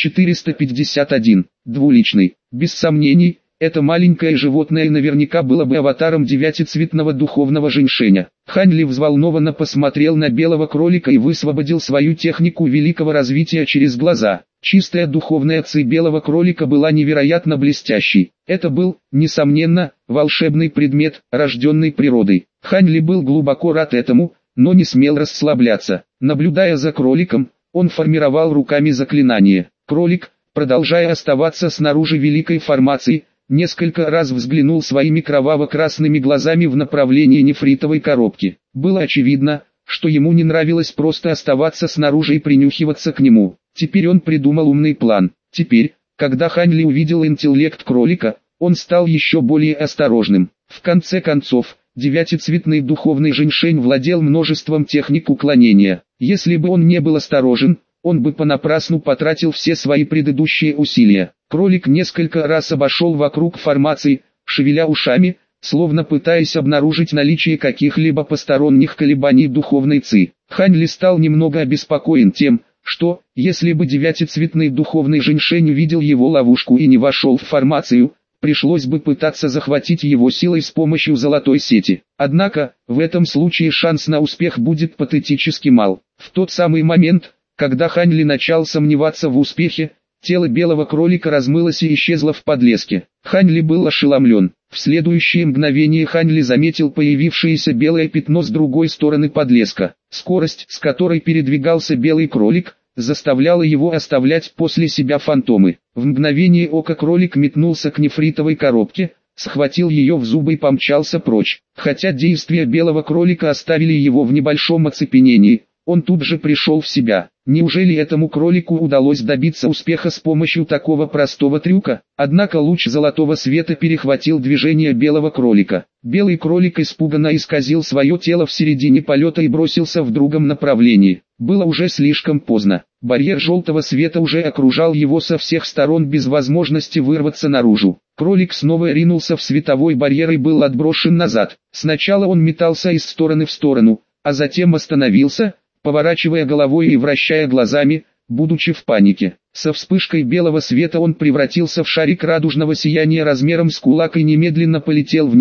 S1: 451. Двуличный. Без сомнений, это маленькое животное наверняка было бы аватаром девятицветного духовного Жиньшеня. Хань Ли взволнованно посмотрел на белого кролика и высвободил свою технику великого развития через глаза. Чистая духовная ци белого кролика была невероятно блестящей. Это был, несомненно, волшебный предмет, рожденный природой. Хань Ли был глубоко рад этому, но не смел расслабляться. Наблюдая за кроликом, он формировал руками заклинание. Кролик, продолжая оставаться снаружи великой формации, несколько раз взглянул своими кроваво-красными глазами в направлении нефритовой коробки. Было очевидно, что ему не нравилось просто оставаться снаружи и принюхиваться к нему. Теперь он придумал умный план. Теперь, когда Хань Ли увидел интеллект кролика, он стал еще более осторожным. В конце концов, девятицветный духовный Жиньшень владел множеством техник уклонения. Если бы он не был осторожен, он бы понапрасну потратил все свои предыдущие усилия. Кролик несколько раз обошел вокруг формации, шевеля ушами, словно пытаясь обнаружить наличие каких-либо посторонних колебаний духовной ци. Хань Ли стал немного обеспокоен тем, что, если бы девятицветный духовный Жиньшень увидел его ловушку и не вошел в формацию, пришлось бы пытаться захватить его силой с помощью золотой сети. Однако, в этом случае шанс на успех будет патетически мал. В тот самый момент, когда Хань Ли начал сомневаться в успехе, тело белого кролика размылось и исчезло в подлеске. Хань Ли был ошеломлен. В следующее мгновение Хань Ли заметил появившееся белое пятно с другой стороны подлеска. Скорость, с которой передвигался белый кролик, заставляла его оставлять после себя фантомы. В мгновение ока кролик метнулся к нефритовой коробке, схватил ее в зубы и помчался прочь. Хотя действия белого кролика оставили его в небольшом оцепенении, он тут же пришел в себя. Неужели этому кролику удалось добиться успеха с помощью такого простого трюка? Однако луч золотого света перехватил движение белого кролика. Белый кролик испуганно исказил свое тело в середине полета и бросился в другом направлении. Было уже слишком поздно. Барьер желтого света уже окружал его со всех сторон без возможности вырваться наружу. Кролик снова ринулся в световой барьер и был отброшен назад. Сначала он метался из стороны в сторону, а затем остановился, поворачивая головой и вращая глазами, будучи в панике. Со вспышкой белого света он превратился в шарик радужного сияния размером с кулак и немедленно полетел вниз,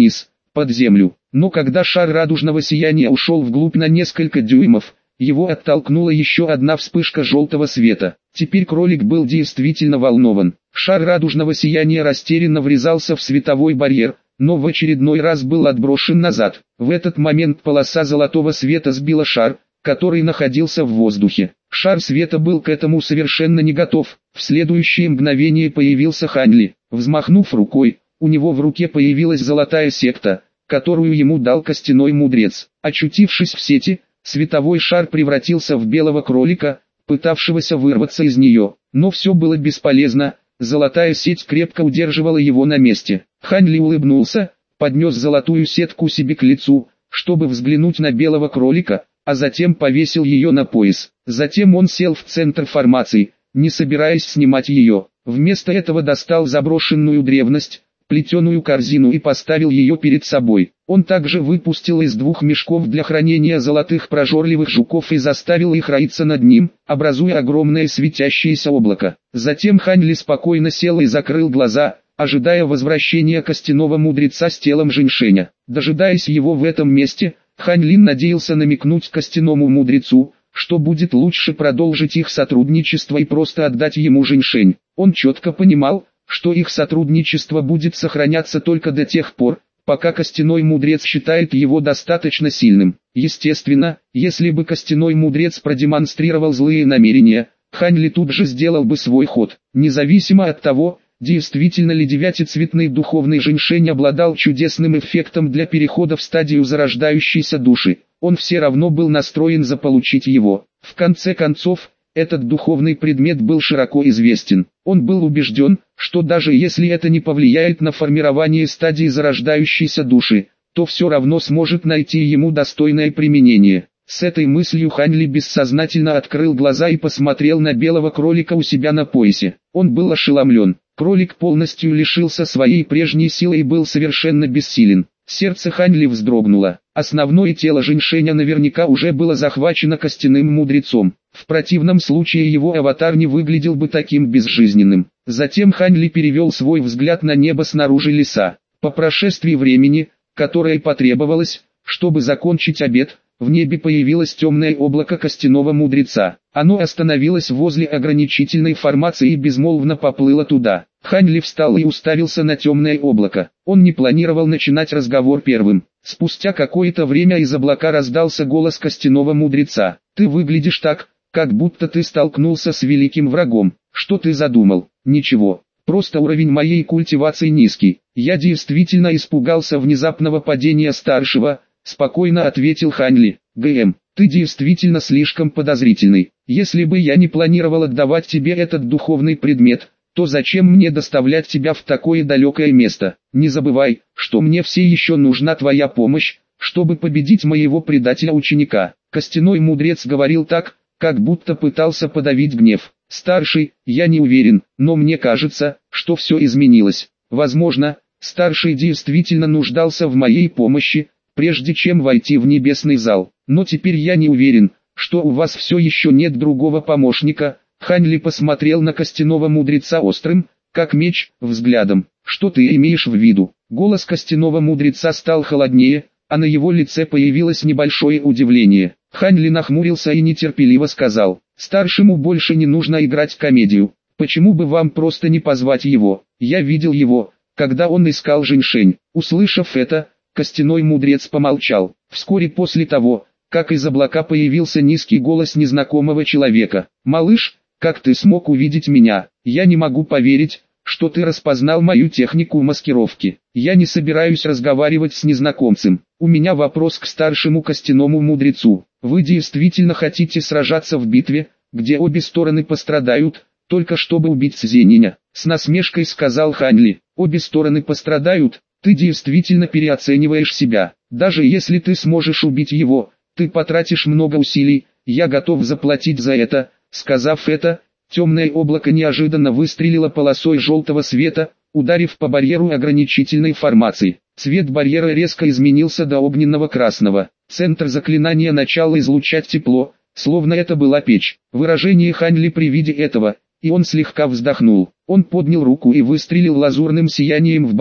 S1: под землю. Но когда шар радужного сияния ушел вглубь на несколько дюймов, его оттолкнула еще одна вспышка желтого света. Теперь кролик был действительно волнован. Шар радужного сияния растерянно врезался в световой барьер, но в очередной раз был отброшен назад. В этот момент полоса золотого света сбила шар, который находился в воздухе. Шар света был к этому совершенно не готов. В следующее мгновение появился Хань Ли. Взмахнув рукой, у него в руке появилась золотая секта, которую ему дал костяной мудрец. Очутившись в сети, световой шар превратился в белого кролика, пытавшегося вырваться из нее. Но все было бесполезно, золотая сеть крепко удерживала его на месте. Хань Ли улыбнулся, поднес золотую сетку себе к лицу, чтобы взглянуть на белого кролика, а затем повесил ее на пояс. Затем он сел в центр формации, не собираясь снимать ее. Вместо этого достал заброшенную древность, плетеную корзину и поставил ее перед собой. Он также выпустил из 2 мешков для хранения золотых прожорливых жуков и заставил их роиться над ним, образуя огромное светящееся облако. Затем Хань Ли спокойно сел и закрыл глаза, ожидая возвращения костяного мудреца с телом Жэньшэня. Дожидаясь его в этом месте, Хань Лин надеялся намекнуть костяному мудрецу, что будет лучше продолжить их сотрудничество и просто отдать ему Жэньшэнь. Он четко понимал, что их сотрудничество будет сохраняться только до тех пор, пока костяной мудрец считает его достаточно сильным. Естественно, если бы костяной мудрец продемонстрировал злые намерения, Хань Ли тут же сделал бы свой ход. Независимо от того, действительно ли девятицветный духовный Жэньшэнь обладал чудесным эффектом для перехода в стадию зарождающейся души, он все равно был настроен заполучить его. В конце концов, этот духовный предмет был широко известен. Он был убежден, что даже если это не повлияет на формирование стадии зарождающейся души, то все равно сможет найти ему достойное применение. С этой мыслью Хань Ли бессознательно открыл глаза и посмотрел на белого кролика у себя на поясе. Он был ошеломлен. Кролик полностью лишился своей прежней силы и был совершенно бессилен. Сердце Хань Ли вздрогнуло. Основное тело Жэньшэня наверняка уже было захвачено костяным мудрецом. В противном случае его аватар не выглядел бы таким безжизненным. Затем Хань Ли перевел свой взгляд на небо снаружи леса. По прошествии времени, которое потребовалось, чтобы закончить обед, в небе появилось темное облако костяного мудреца. Оно остановилось возле ограничительной формации и безмолвно поплыло туда. Хань Ли встал и уставился на темное облако. Он не планировал начинать разговор первым. Спустя какое-то время из облака раздался голос костяного мудреца. «Ты выглядишь так, как будто ты столкнулся с великим врагом. Что ты задумал?» «Ничего. Просто уровень моей культивации низкий. Я действительно испугался внезапного падения старшего», — спокойно ответил Хань Ли. «ГМ, ты действительно слишком подозрительный. Если бы я не планировал отдавать тебе этот духовный предмет, то зачем мне доставлять тебя в такое далекое место? Не забывай, что мне все еще нужна твоя помощь, чтобы победить моего предателя-ученика». Костяной мудрец говорил так, как будто пытался подавить гнев. «Старший, я не уверен, но мне кажется, что все изменилось. Возможно, старший действительно нуждался в моей помощи, прежде чем войти в небесный зал. Но теперь я не уверен, что у вас все еще нет другого помощника». Хань Ли посмотрел на костяного мудреца острым, как меч, взглядом. «Что ты имеешь в виду?» Голос костяного мудреца стал холоднее, а на его лице появилось небольшое удивление. Хань Ли нахмурился и нетерпеливо сказал: «Старшему больше не нужно играть комедию. Почему бы вам просто не позвать его? Я видел его, когда он искал Жэньшэнь». Услышав это, костяной мудрец помолчал. Вскоре после того, как из облака появился низкий голос незнакомого человека: «Малыш, как ты смог увидеть меня? Я не могу поверить, что ты распознал мою технику маскировки. Я не собираюсь разговаривать с незнакомцем. У меня вопрос к старшему костяному мудрецу. Вы действительно хотите сражаться в битве, где обе стороны пострадают, только чтобы убить Цзениня?» С насмешкой сказал Хань Ли. «Обе стороны пострадают? Ты действительно переоцениваешь себя. Даже если ты сможешь убить его, ты потратишь много усилий, я готов заплатить за это». Сказав это, темное облако неожиданно выстрелило полосой желтого света, ударив по барьеру ограничительной формации. Цвет барьера резко изменился до огненного красного. Центр заклинания начал излучать тепло, словно это была печь. Выражение Хань Ли при виде этого, и он слегка вздохнул. Он поднял руку и выстрелил лазурным сиянием в барьер.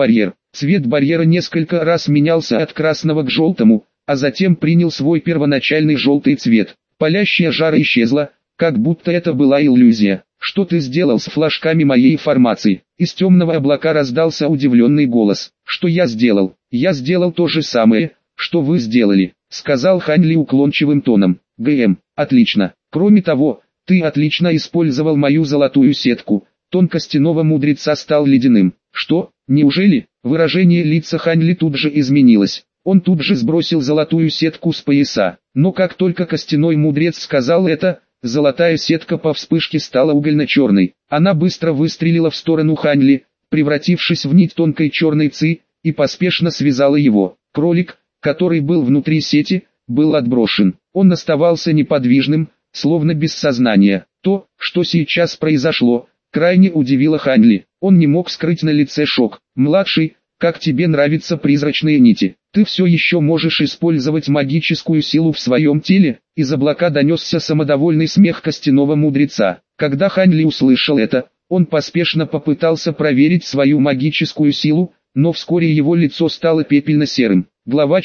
S1: Цвет барьера несколько раз менялся от красного к желтому, а затем принял свой первоначальный желтый цвет. Палящая жара исчезла, как будто это была иллюзия. «Что ты сделал с флажками моей информации?» Из темного облака раздался удивленный голос. «Что я сделал? Я сделал то же самое, что вы сделали», сказал Хань Ли уклончивым тоном. Отлично. Кроме того, ты отлично использовал мою золотую сетку». Тон костяного мудреца стал ледяным. «Что? Неужели?» Выражение лица Хань Ли тут же изменилось. Он тут же сбросил золотую сетку с пояса. Но как только костяной мудрец сказал это, золотая сетка по вспышке стала угольно-черной. Она быстро выстрелила в сторону Хань Ли, превратившись в нить тонкой черной ци, и поспешно связала его. Кролик, который был внутри сети, был отброшен. Он оставался неподвижным, словно без сознания. То, что сейчас произошло, крайне удивило Хань Ли. Он не мог скрыть на лице шок. «Младший, как тебе нравятся призрачные нити? Ты все еще можешь использовать магическую силу в своем теле?» Из облака донесся самодовольный смех костяного мудреца. Когда Хань Ли услышал это, он поспешно попытался проверить свою магическую силу, но вскоре его лицо стало пепельно-серым. Глава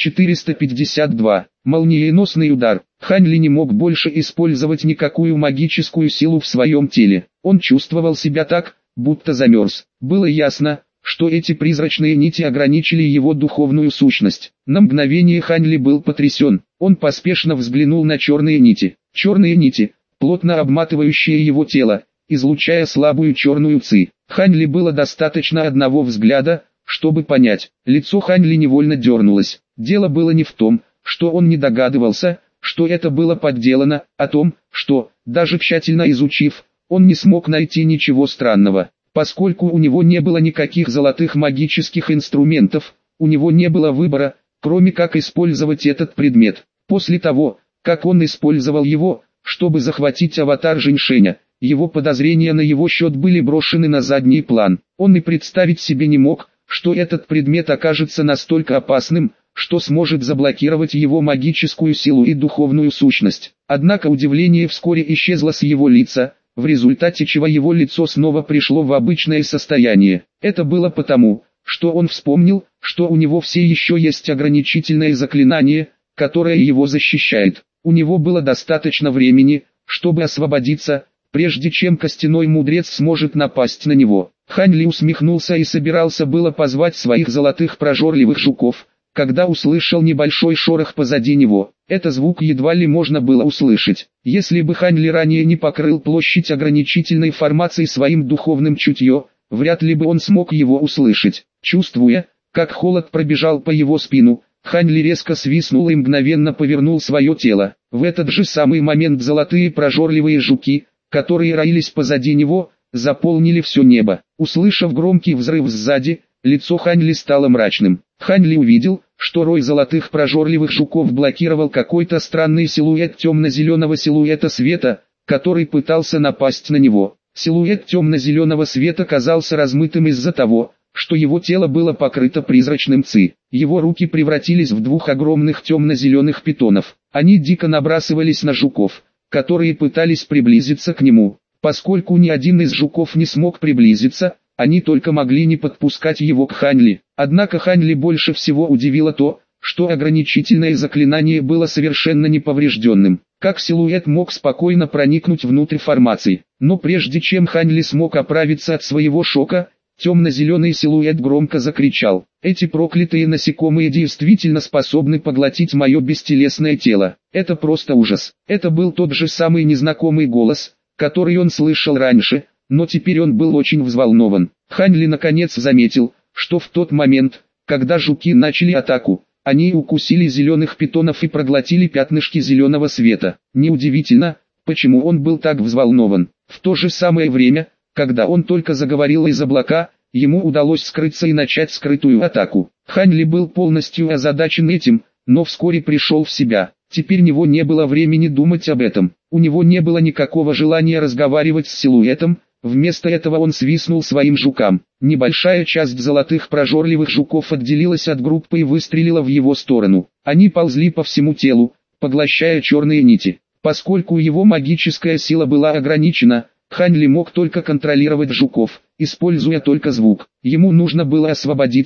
S1: 452. Молниеносный удар. Хань Ли не мог больше использовать никакую магическую силу в своем теле. Он чувствовал себя так, будто замерз. Было ясно, что эти призрачные нити ограничили его духовную сущность. На мгновение Хань Ли был потрясен. Он поспешно взглянул на черные нити. Черные нити, плотно обматывающие его тело, излучая слабую черную ци. Хань Ли было достаточно одного взгляда, чтобы понять. Лицо Хань Ли невольно дернулось. Дело было не в том, что он не догадывался, что это было подделано, о том, что, даже тщательно изучив, он не смог найти ничего странного. Поскольку у него не было никаких золотых магических инструментов, у него не было выбора, кроме как использовать этот предмет. После того, как он использовал его, чтобы захватить аватар Женьшеня, его подозрения на его счет были брошены на задний план. Он и представить себе не мог, что этот предмет окажется настолько опасным, что сможет заблокировать его магическую силу и духовную сущность. Однако удивление вскоре исчезло с его лица, в результате чего его лицо снова пришло в обычное состояние. Это было потому, что он вспомнил, что у него все еще есть ограничительное заклинание, которое его защищает. У него было достаточно времени, чтобы освободиться, прежде чем костяной мудрец сможет напасть на него. Хань Ли усмехнулся и собирался было позвать своих золотых прожорливых жуков, когда услышал небольшой шорох позади него. Это звук едва ли можно было услышать. Если бы Хань Ли ранее не покрыл площадь ограничительной формацией своим духовным чутье, вряд ли бы он смог его услышать. Чувствуя, как холод пробежал по его спину, Хань Ли резко свистнул и мгновенно повернул свое тело. В этот же самый момент золотые прожорливые жуки, которые роились позади него, заполнили все небо. Услышав громкий взрыв сзади, лицо Хань Ли стало мрачным. Хань Ли увидел, что рой золотых прожорливых жуков блокировал какой-то странный силуэт темно-зеленого силуэта света, который пытался напасть на него. Силуэт темно-зеленого света казался размытым из-за того, что его тело было покрыто призрачным ци. Его руки превратились в двух огромных темно-зеленых питонов. Они дико набрасывались на жуков, которые пытались приблизиться к нему. Поскольку ни один из жуков не смог приблизиться, они только могли не подпускать его к Хань Ли. Однако Хань Ли больше всего удивило то, что ограничительное заклинание было совершенно неповрежденным. Как силуэт мог спокойно проникнуть внутрь формации. Но прежде чем Хань Ли смог оправиться от своего шока, темно-зеленый силуэт громко закричал: «Эти проклятые насекомые действительно способны поглотить мое бестелесное тело. Это просто ужас». Это был тот же самый незнакомый голос, который он слышал раньше, но теперь он был очень взволнован. Хань Ли наконец заметил, что в тот момент, когда жуки начали атаку, они укусили зеленых питонов и проглотили пятнышки зеленого света. Неудивительно, почему он был так взволнован. В то же самое время, когда он только заговорил из облака, ему удалось скрыться и начать скрытую атаку. Хань Ли был полностью озадачен этим, но вскоре пришел в себя. Теперь у него не было времени думать об этом. У него не было никакого желания разговаривать с силуэтом, вместо этого он свистнул своим жукам. Небольшая часть золотых прожорливых жуков отделилась от группы и выстрелила в его сторону. Они ползли по всему телу, поглощая черные нити. Поскольку его магическая сила была ограничена, Хань Ли мог только контролировать жуков, используя только звук. Ему нужно было освободиться,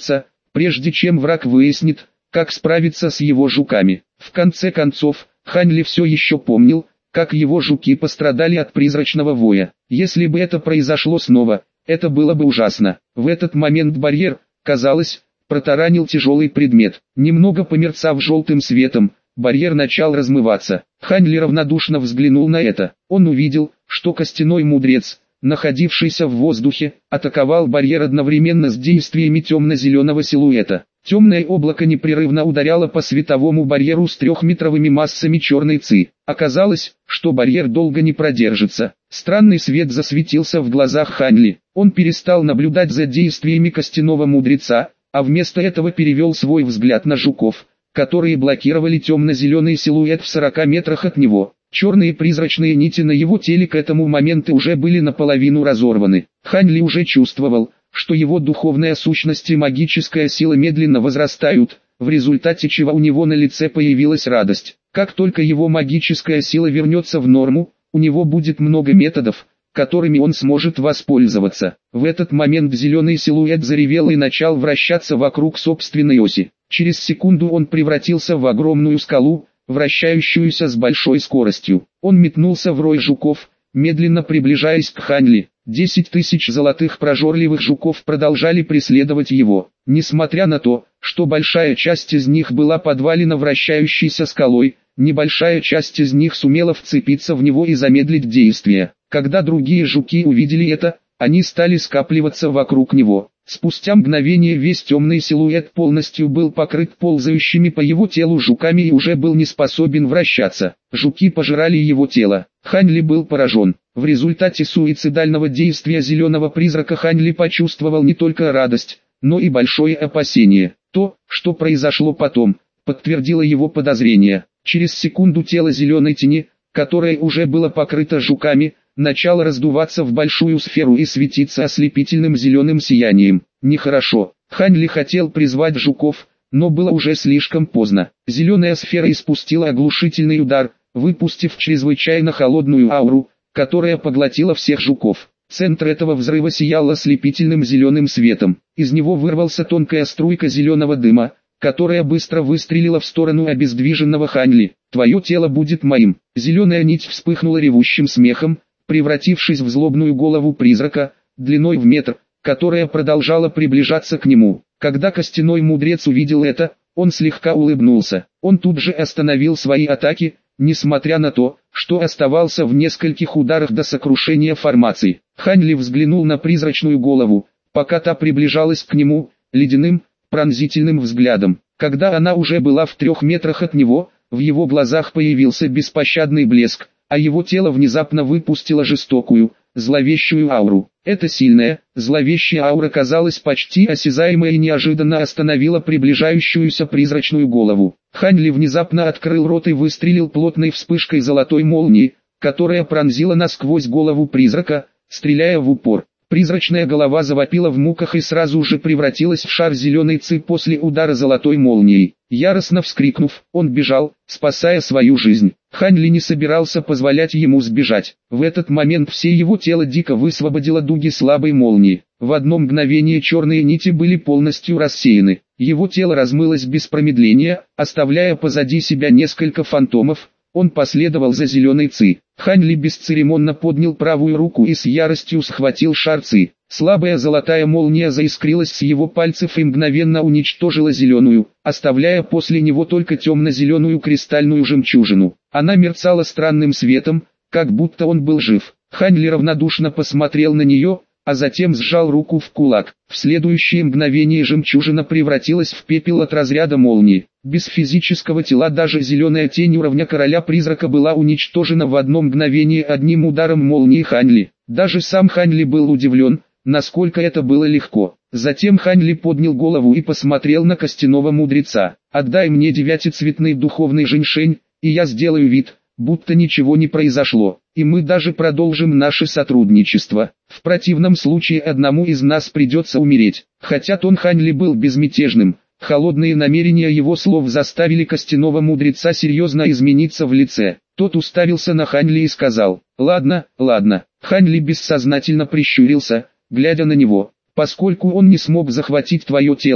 S1: прежде чем враг выяснит, как справиться с его жуками. В конце концов, Хань Ли все еще помнил, как его жуки пострадали от призрачного воя. Если бы это произошло снова, это было бы ужасно. В этот момент барьер, казалось, протаранил тяжелый предмет. Немного померцав желтым светом, барьер начал размываться. Хань Ли равнодушно взглянул на это. Он увидел, что костяной мудрец, находившийся в воздухе, атаковал барьер одновременно с действиями темно-зеленого силуэта. Темное облако непрерывно ударяло по световому барьеру с 3-метровыми массами черной ци. Оказалось, что барьер долго не продержится. Странный свет засветился в глазах Хань Ли. Он перестал наблюдать за действиями костяного мудреца, а вместо этого перевел свой взгляд на жуков, которые блокировали темно-зеленый силуэт в 40 метрах от него. Черные призрачные нити на его теле к этому моменту уже были наполовину разорваны. Хань Ли уже чувствовал, что его духовная сущность и магическая сила медленно возрастают, в результате чего у него на лице появилась радость. Как только его магическая сила вернется в норму, у него будет много методов, которыми он сможет воспользоваться. В этот момент зеленый силуэт заревел и начал вращаться вокруг собственной оси. Через секунду он превратился в огромную скалу, вращающуюся с большой скоростью. Он метнулся в рой жуков, медленно приближаясь к Хань Ли. 10 тысяч золотых прожорливых жуков продолжали преследовать его. Несмотря на то, что большая часть из них была подвалена вращающейся скалой, небольшая часть из них сумела вцепиться в него и замедлить действие. Когда другие жуки увидели это, они стали скапливаться вокруг него. Спустя мгновение весь темный силуэт полностью был покрыт ползающими по его телу жуками и уже был не способен вращаться. Жуки пожирали его тело. Хань Ли был поражен. В результате суицидального действия зеленого призрака Хань Ли почувствовал не только радость, но и большое опасение. То, что произошло потом, подтвердило его подозрения. Через секунду тело зеленой тени, которое уже было покрыто жуками, начало раздуваться в большую сферу и светиться ослепительным зеленым сиянием. Нехорошо. Хань Ли хотел призвать жуков, но было уже слишком поздно. Зеленая сфера испустила оглушительный удар, выпустив чрезвычайно холодную ауру, которая поглотила всех жуков. Центр этого взрыва сиял ослепительным зеленым светом. Из него вырвался тонкая струйка зеленого дыма, которая быстро выстрелила в сторону обездвиженного Хань Ли. «Твое тело будет моим». Зеленая нить вспыхнула ревущим смехом, превратившись в злобную голову призрака, длиной в метр, которая продолжала приближаться к нему. Когда костяной мудрец увидел это, он слегка улыбнулся. Он тут же остановил свои атаки, несмотря на то, что оставался в нескольких ударах до сокрушения формации. Хань Ли взглянул на призрачную голову, пока та приближалась к нему, ледяным, пронзительным взглядом. Когда она уже была в 3 метрах от него, в его глазах появился беспощадный блеск, а его тело внезапно выпустило жестокую, зловещую ауру. Эта сильная, зловещая аура казалась почти осязаемой и неожиданно остановила приближающуюся призрачную голову. Хань Ли внезапно открыл рот и выстрелил плотной вспышкой золотой молнии, которая пронзила насквозь голову призрака, стреляя в упор. Призрачная голова завопила в муках и сразу же превратилась в шар зеленой ци после удара золотой молнией. Яростно вскрикнув, он бежал, спасая свою жизнь. Хань Ли не собирался позволять ему сбежать. В этот момент все его тело дико высвободило дуги слабой молнии. В одно мгновение черные нити были полностью рассеяны. Его тело размылось без промедления, оставляя позади себя несколько фантомов. Он последовал за зеленой ци. Хань Ли бесцеремонно поднял правую руку и с яростью схватил шар ци. Слабая золотая молния заискрилась с его пальцев и мгновенно уничтожила зеленую, оставляя после него только темно-зеленую кристальную жемчужину. Она мерцала странным светом, как будто он был жив. Хань Ли равнодушно посмотрел на нее, а затем сжал руку в кулак. В следующее мгновение жемчужина превратилась в пепел от разряда молнии. Без физического тела даже зеленая тень уровня короля-призрака была уничтожена в одно мгновение одним ударом молнии Хань Ли. Даже сам Хань Ли был удивлен, насколько это было легко. Затем Хань Ли поднял голову и посмотрел на костяного мудреца. «Отдай мне 9-цветный духовный женьшень, и я сделаю вид, будто ничего не произошло, и мы даже продолжим наше сотрудничество. В противном случае одному из нас придется умереть». Хотя тон Хань Ли был безмятежным, холодные намерения его слов заставили костяного мудреца серьезно измениться в лице. Тот уставился на Хань Ли и сказал: «Ладно, ладно». Хань Ли бессознательно прищурился, глядя на него. «Поскольку он не смог захватить твое тело,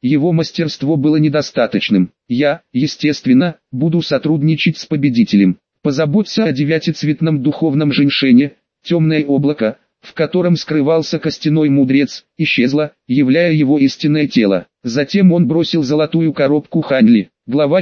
S1: его мастерство было недостаточным. Я, естественно, буду сотрудничать с победителем. Позаботься о девятицветном духовном жіншене. Темное облако, в котором скрывался костяной мудрец, исчезло, являя его истинное тело. Затем он бросил золотую коробку Хань Ли. Глава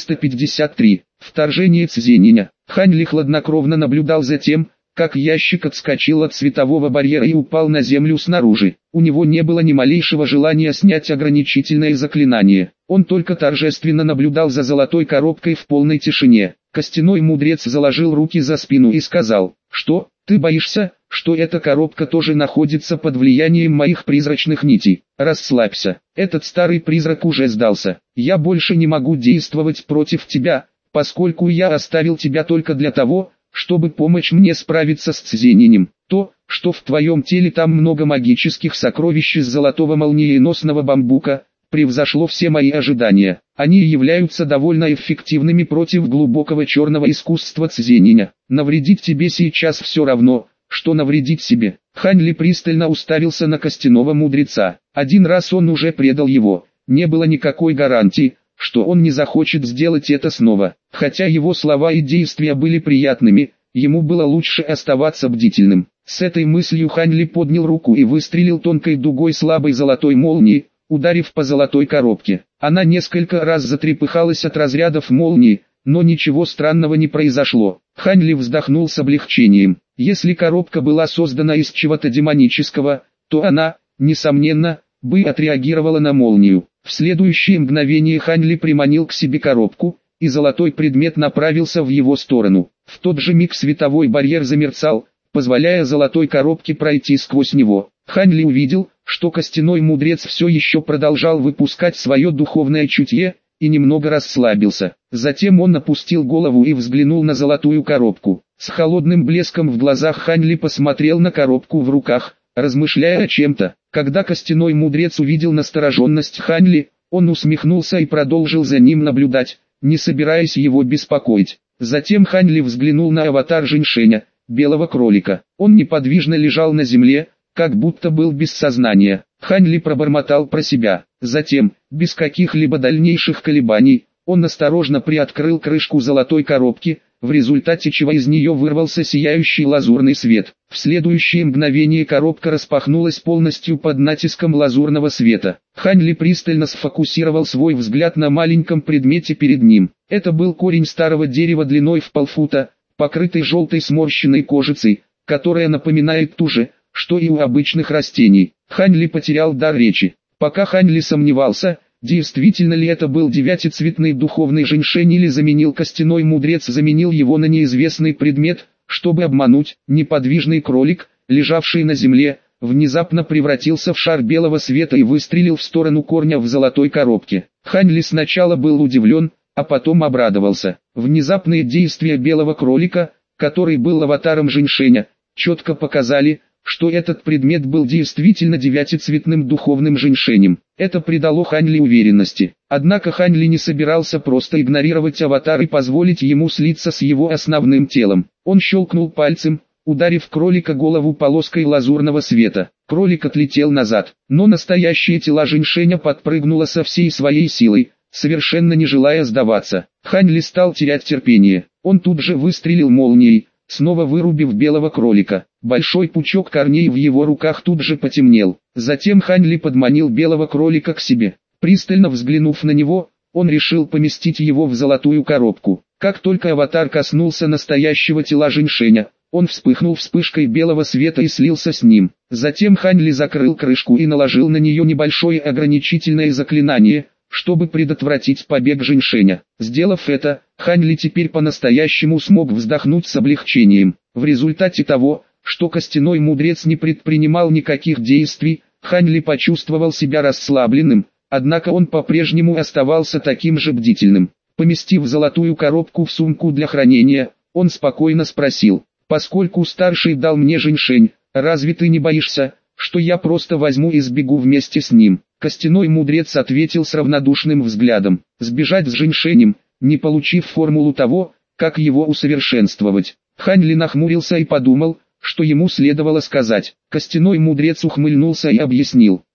S1: 453. Вторжение Цзениня. Хань Ли хладнокровно наблюдал за тем, как ящик отскочил от светового барьера и упал на землю снаружи. У него не было ни малейшего желания снять ограничительное заклинание. Он только торжественно наблюдал за золотой коробкой в полной тишине. Костяной мудрец заложил руки за спину и сказал: «Что, ты боишься, что эта коробка тоже находится под влиянием моих призрачных нитей? Расслабься, этот старый призрак уже сдался. Я больше не могу действовать против тебя, поскольку я оставил тебя только для того, чтобы помочь мне справиться с Цзенинем. То, что в твоем теле там много магических сокровищ из золотого молниеносного бамбука, превзошло все мои ожидания. Они являются довольно эффективными против глубокого черного искусства Цзениня. Навредить тебе сейчас все равно, что навредить себе». Хань Ли пристально уставился на костяного мудреца. Один раз он уже предал его, не было никакой гарантии, что он не захочет сделать это снова. Хотя его слова и действия были приятными, ему было лучше оставаться бдительным. С этой мыслью Хань Ли поднял руку и выстрелил тонкой дугой слабой золотой молнии, ударив по золотой коробке. Она несколько раз затрепыхалась от разрядов молнии, но ничего странного не произошло. Хань Ли вздохнул с облегчением. Если коробка была создана из чего-то демонического, то она, несомненно, бы отреагировала на молнию. В следующее мгновение Хань Ли приманил к себе коробку, и золотой предмет направился в его сторону. В тот же миг световой барьер замерцал, позволяя золотой коробке пройти сквозь него. Хань Ли увидел, что костяной мудрец все еще продолжал выпускать свое духовное чутье, и немного расслабился. Затем он опустил голову и взглянул на золотую коробку. С холодным блеском в глазах Хань Ли посмотрел на коробку в руках, размышляя о чем-то. Когда костяной мудрец увидел настороженность Хань Ли, он усмехнулся и продолжил за ним наблюдать, не собираясь его беспокоить. Затем Хань Ли взглянул на аватар жіншеня, белого кролика. Он неподвижно лежал на земле, как будто был без сознания. Хань Ли пробормотал про себя. Затем, без каких-либо дальнейших колебаний, он осторожно приоткрыл крышку золотой коробки, в результате чего из нее вырвался сияющий лазурный свет. В следующее мгновение коробка распахнулась полностью под натиском лазурного света. Хань Ли пристально сфокусировал свой взгляд на маленьком предмете перед ним. Это был корень старого дерева длиной в полфута, покрытый желтой сморщенной кожицей, которая напоминает ту же, что и у обычных растений. Хань Ли потерял дар речи. Пока Хань Ли сомневался, действительно ли это был девятицветный духовный жіншень или костяной мудрец заменил его на неизвестный предмет, чтобы обмануть, неподвижный кролик, лежавший на земле, внезапно превратился в шар белого света и выстрелил в сторону корня в золотой коробке. Хань Ли сначала был удивлен, а потом обрадовался. Внезапные действия белого кролика, который был аватаром жіншеня, четко показали, что этот предмет был действительно девятицветным духовным жіншенем. Это придало Хань Ли уверенности. Однако Хань Ли не собирался просто игнорировать аватар и позволить ему слиться с его основным телом. Он щелкнул пальцем, ударив кролика голову полоской лазурного света. Кролик отлетел назад, но настоящее тело жіншеня подпрыгнуло со всей своей силой, совершенно не желая сдаваться. Хань Ли стал терять терпение. Он тут же выстрелил молнией, снова вырубив белого кролика. Большой пучок корней в его руках тут же потемнел. Затем Хань Ли подманил белого кролика к себе. Пристально взглянув на него, он решил поместить его в золотую коробку. Как только аватар коснулся настоящего тела жіншеня, он вспыхнул вспышкой белого света и слился с ним. Затем Хань Ли закрыл крышку и наложил на нее небольшое ограничительное заклинание, чтобы предотвратить побег жіншеня. Сделав это, Хань Ли теперь по-настоящему смог вздохнуть с облегчением. В результате того, что костяной мудрец не предпринимал никаких действий, Хань Ли почувствовал себя расслабленным, однако он по-прежнему оставался таким же бдительным. Поместив золотую коробку в сумку для хранения, он спокойно спросил: «Поскольку старший дал мне жіншень, разве ты не боишься, что я просто возьму и сбегу вместе с ним?» Костяной мудрец ответил с равнодушным взглядом: «Сбежать с жіншенем, не получив формулу того, как его усовершенствовать». Хань Ли нахмурился и подумал, что ему следовало сказать. Костяной мудрец ухмыльнулся и объяснил: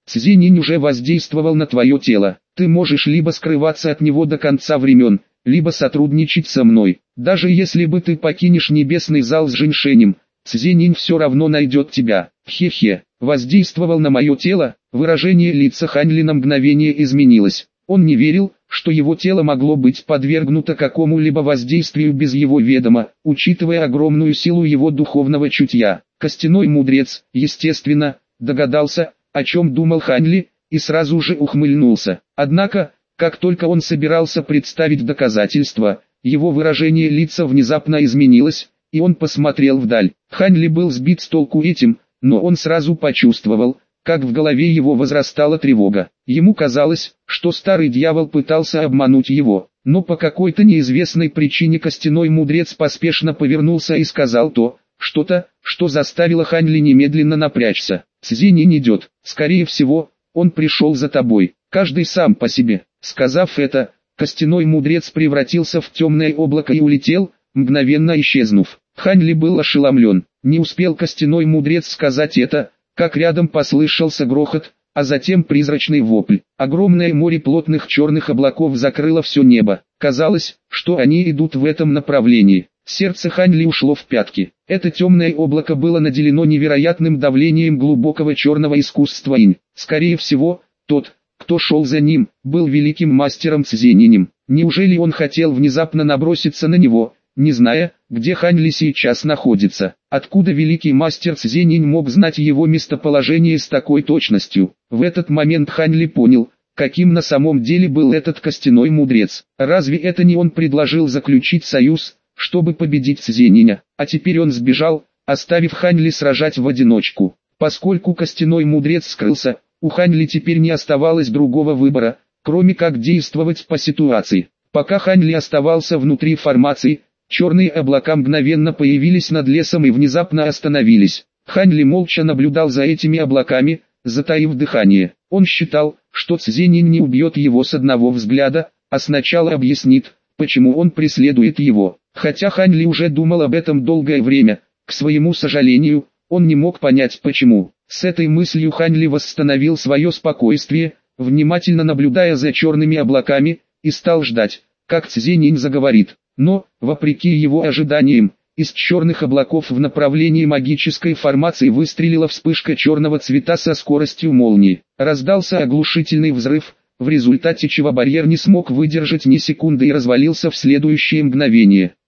S1: Цзиньнь уже воздействовал на твое тело. Ты можешь либо скрываться от него до конца времен, либо сотрудничать со мной. Даже если бы ты покинешь небесный зал с Женьшенем, Цзиньнь все равно найдет тебя. Хе-хе, воздействовал на мое тело. Выражение лица Хань Ли на мгновение изменилось. Он не верил, что его тело могло быть подвергнуто какому-либо воздействию без его ведома, учитывая огромную силу его духовного чутья. Костяной мудрец, естественно, догадался, о чем думал Хань Ли, и сразу же ухмыльнулся. Однако, как только он собирался представить доказательства, его выражение лица внезапно изменилось, и он посмотрел вдаль. Хань Ли был сбит с толку этим, но он сразу почувствовал, как в голове его возрастала тревога. Ему казалось, что старый дьявол пытался обмануть его, но по какой-то неизвестной причине костяной мудрец поспешно повернулся и сказал что-то, что заставило Хань Ли немедленно напрячься. «Цзиньнь идет, скорее всего, он пришел за тобой, каждый сам по себе». Сказав это, костяной мудрец превратился в темное облако и улетел, мгновенно исчезнув. Хань Ли был ошеломлен. Не успел костяной мудрец сказать это, как рядом послышался грохот, а затем призрачный вопль. Огромное море плотных черных облаков закрыло все небо. Казалось, что они идут в этом направлении. Сердце Хань Ли ушло в пятки. Это темное облако было наделено невероятным давлением глубокого черного искусства инь. Скорее всего, тот, кто шел за ним, был великим мастером Цзиньнем. Неужели он хотел внезапно наброситься на него, не зная, где Хань Ли сейчас находится? Откуда великий мастер Цзиньнь мог знать его местоположение с такой точностью? В этот момент Хань Ли понял, каким на самом деле был этот костяной мудрец. Разве это не он предложил заключить союз, чтобы победить Цзиньня? А теперь он сбежал, оставив Хань Ли сражать в одиночку. Поскольку костяной мудрец скрылся, у Хань Ли теперь не оставалось другого выбора, кроме как действовать по ситуации. Пока Хань Ли оставался внутри формации, черные облака мгновенно появились над лесом и внезапно остановились. Хань Ли молча наблюдал за этими облаками, затаив дыхание. Он считал, что Цзиньнь не убьет его с одного взгляда, а сначала объяснит, почему он преследует его. Хотя Хань Ли уже думал об этом долгое время, к своему сожалению, он не мог понять почему. С этой мыслью Хань Ли восстановил свое спокойствие, внимательно наблюдая за черными облаками, и стал ждать, как Цзиньнь заговорит. Но, вопреки его ожиданиям, из черных облаков в направлении магической формации выстрелила вспышка черного цвета со скоростью молнии. Раздался оглушительный взрыв, в результате чего барьер не смог выдержать ни секунды и развалился в следующее мгновение.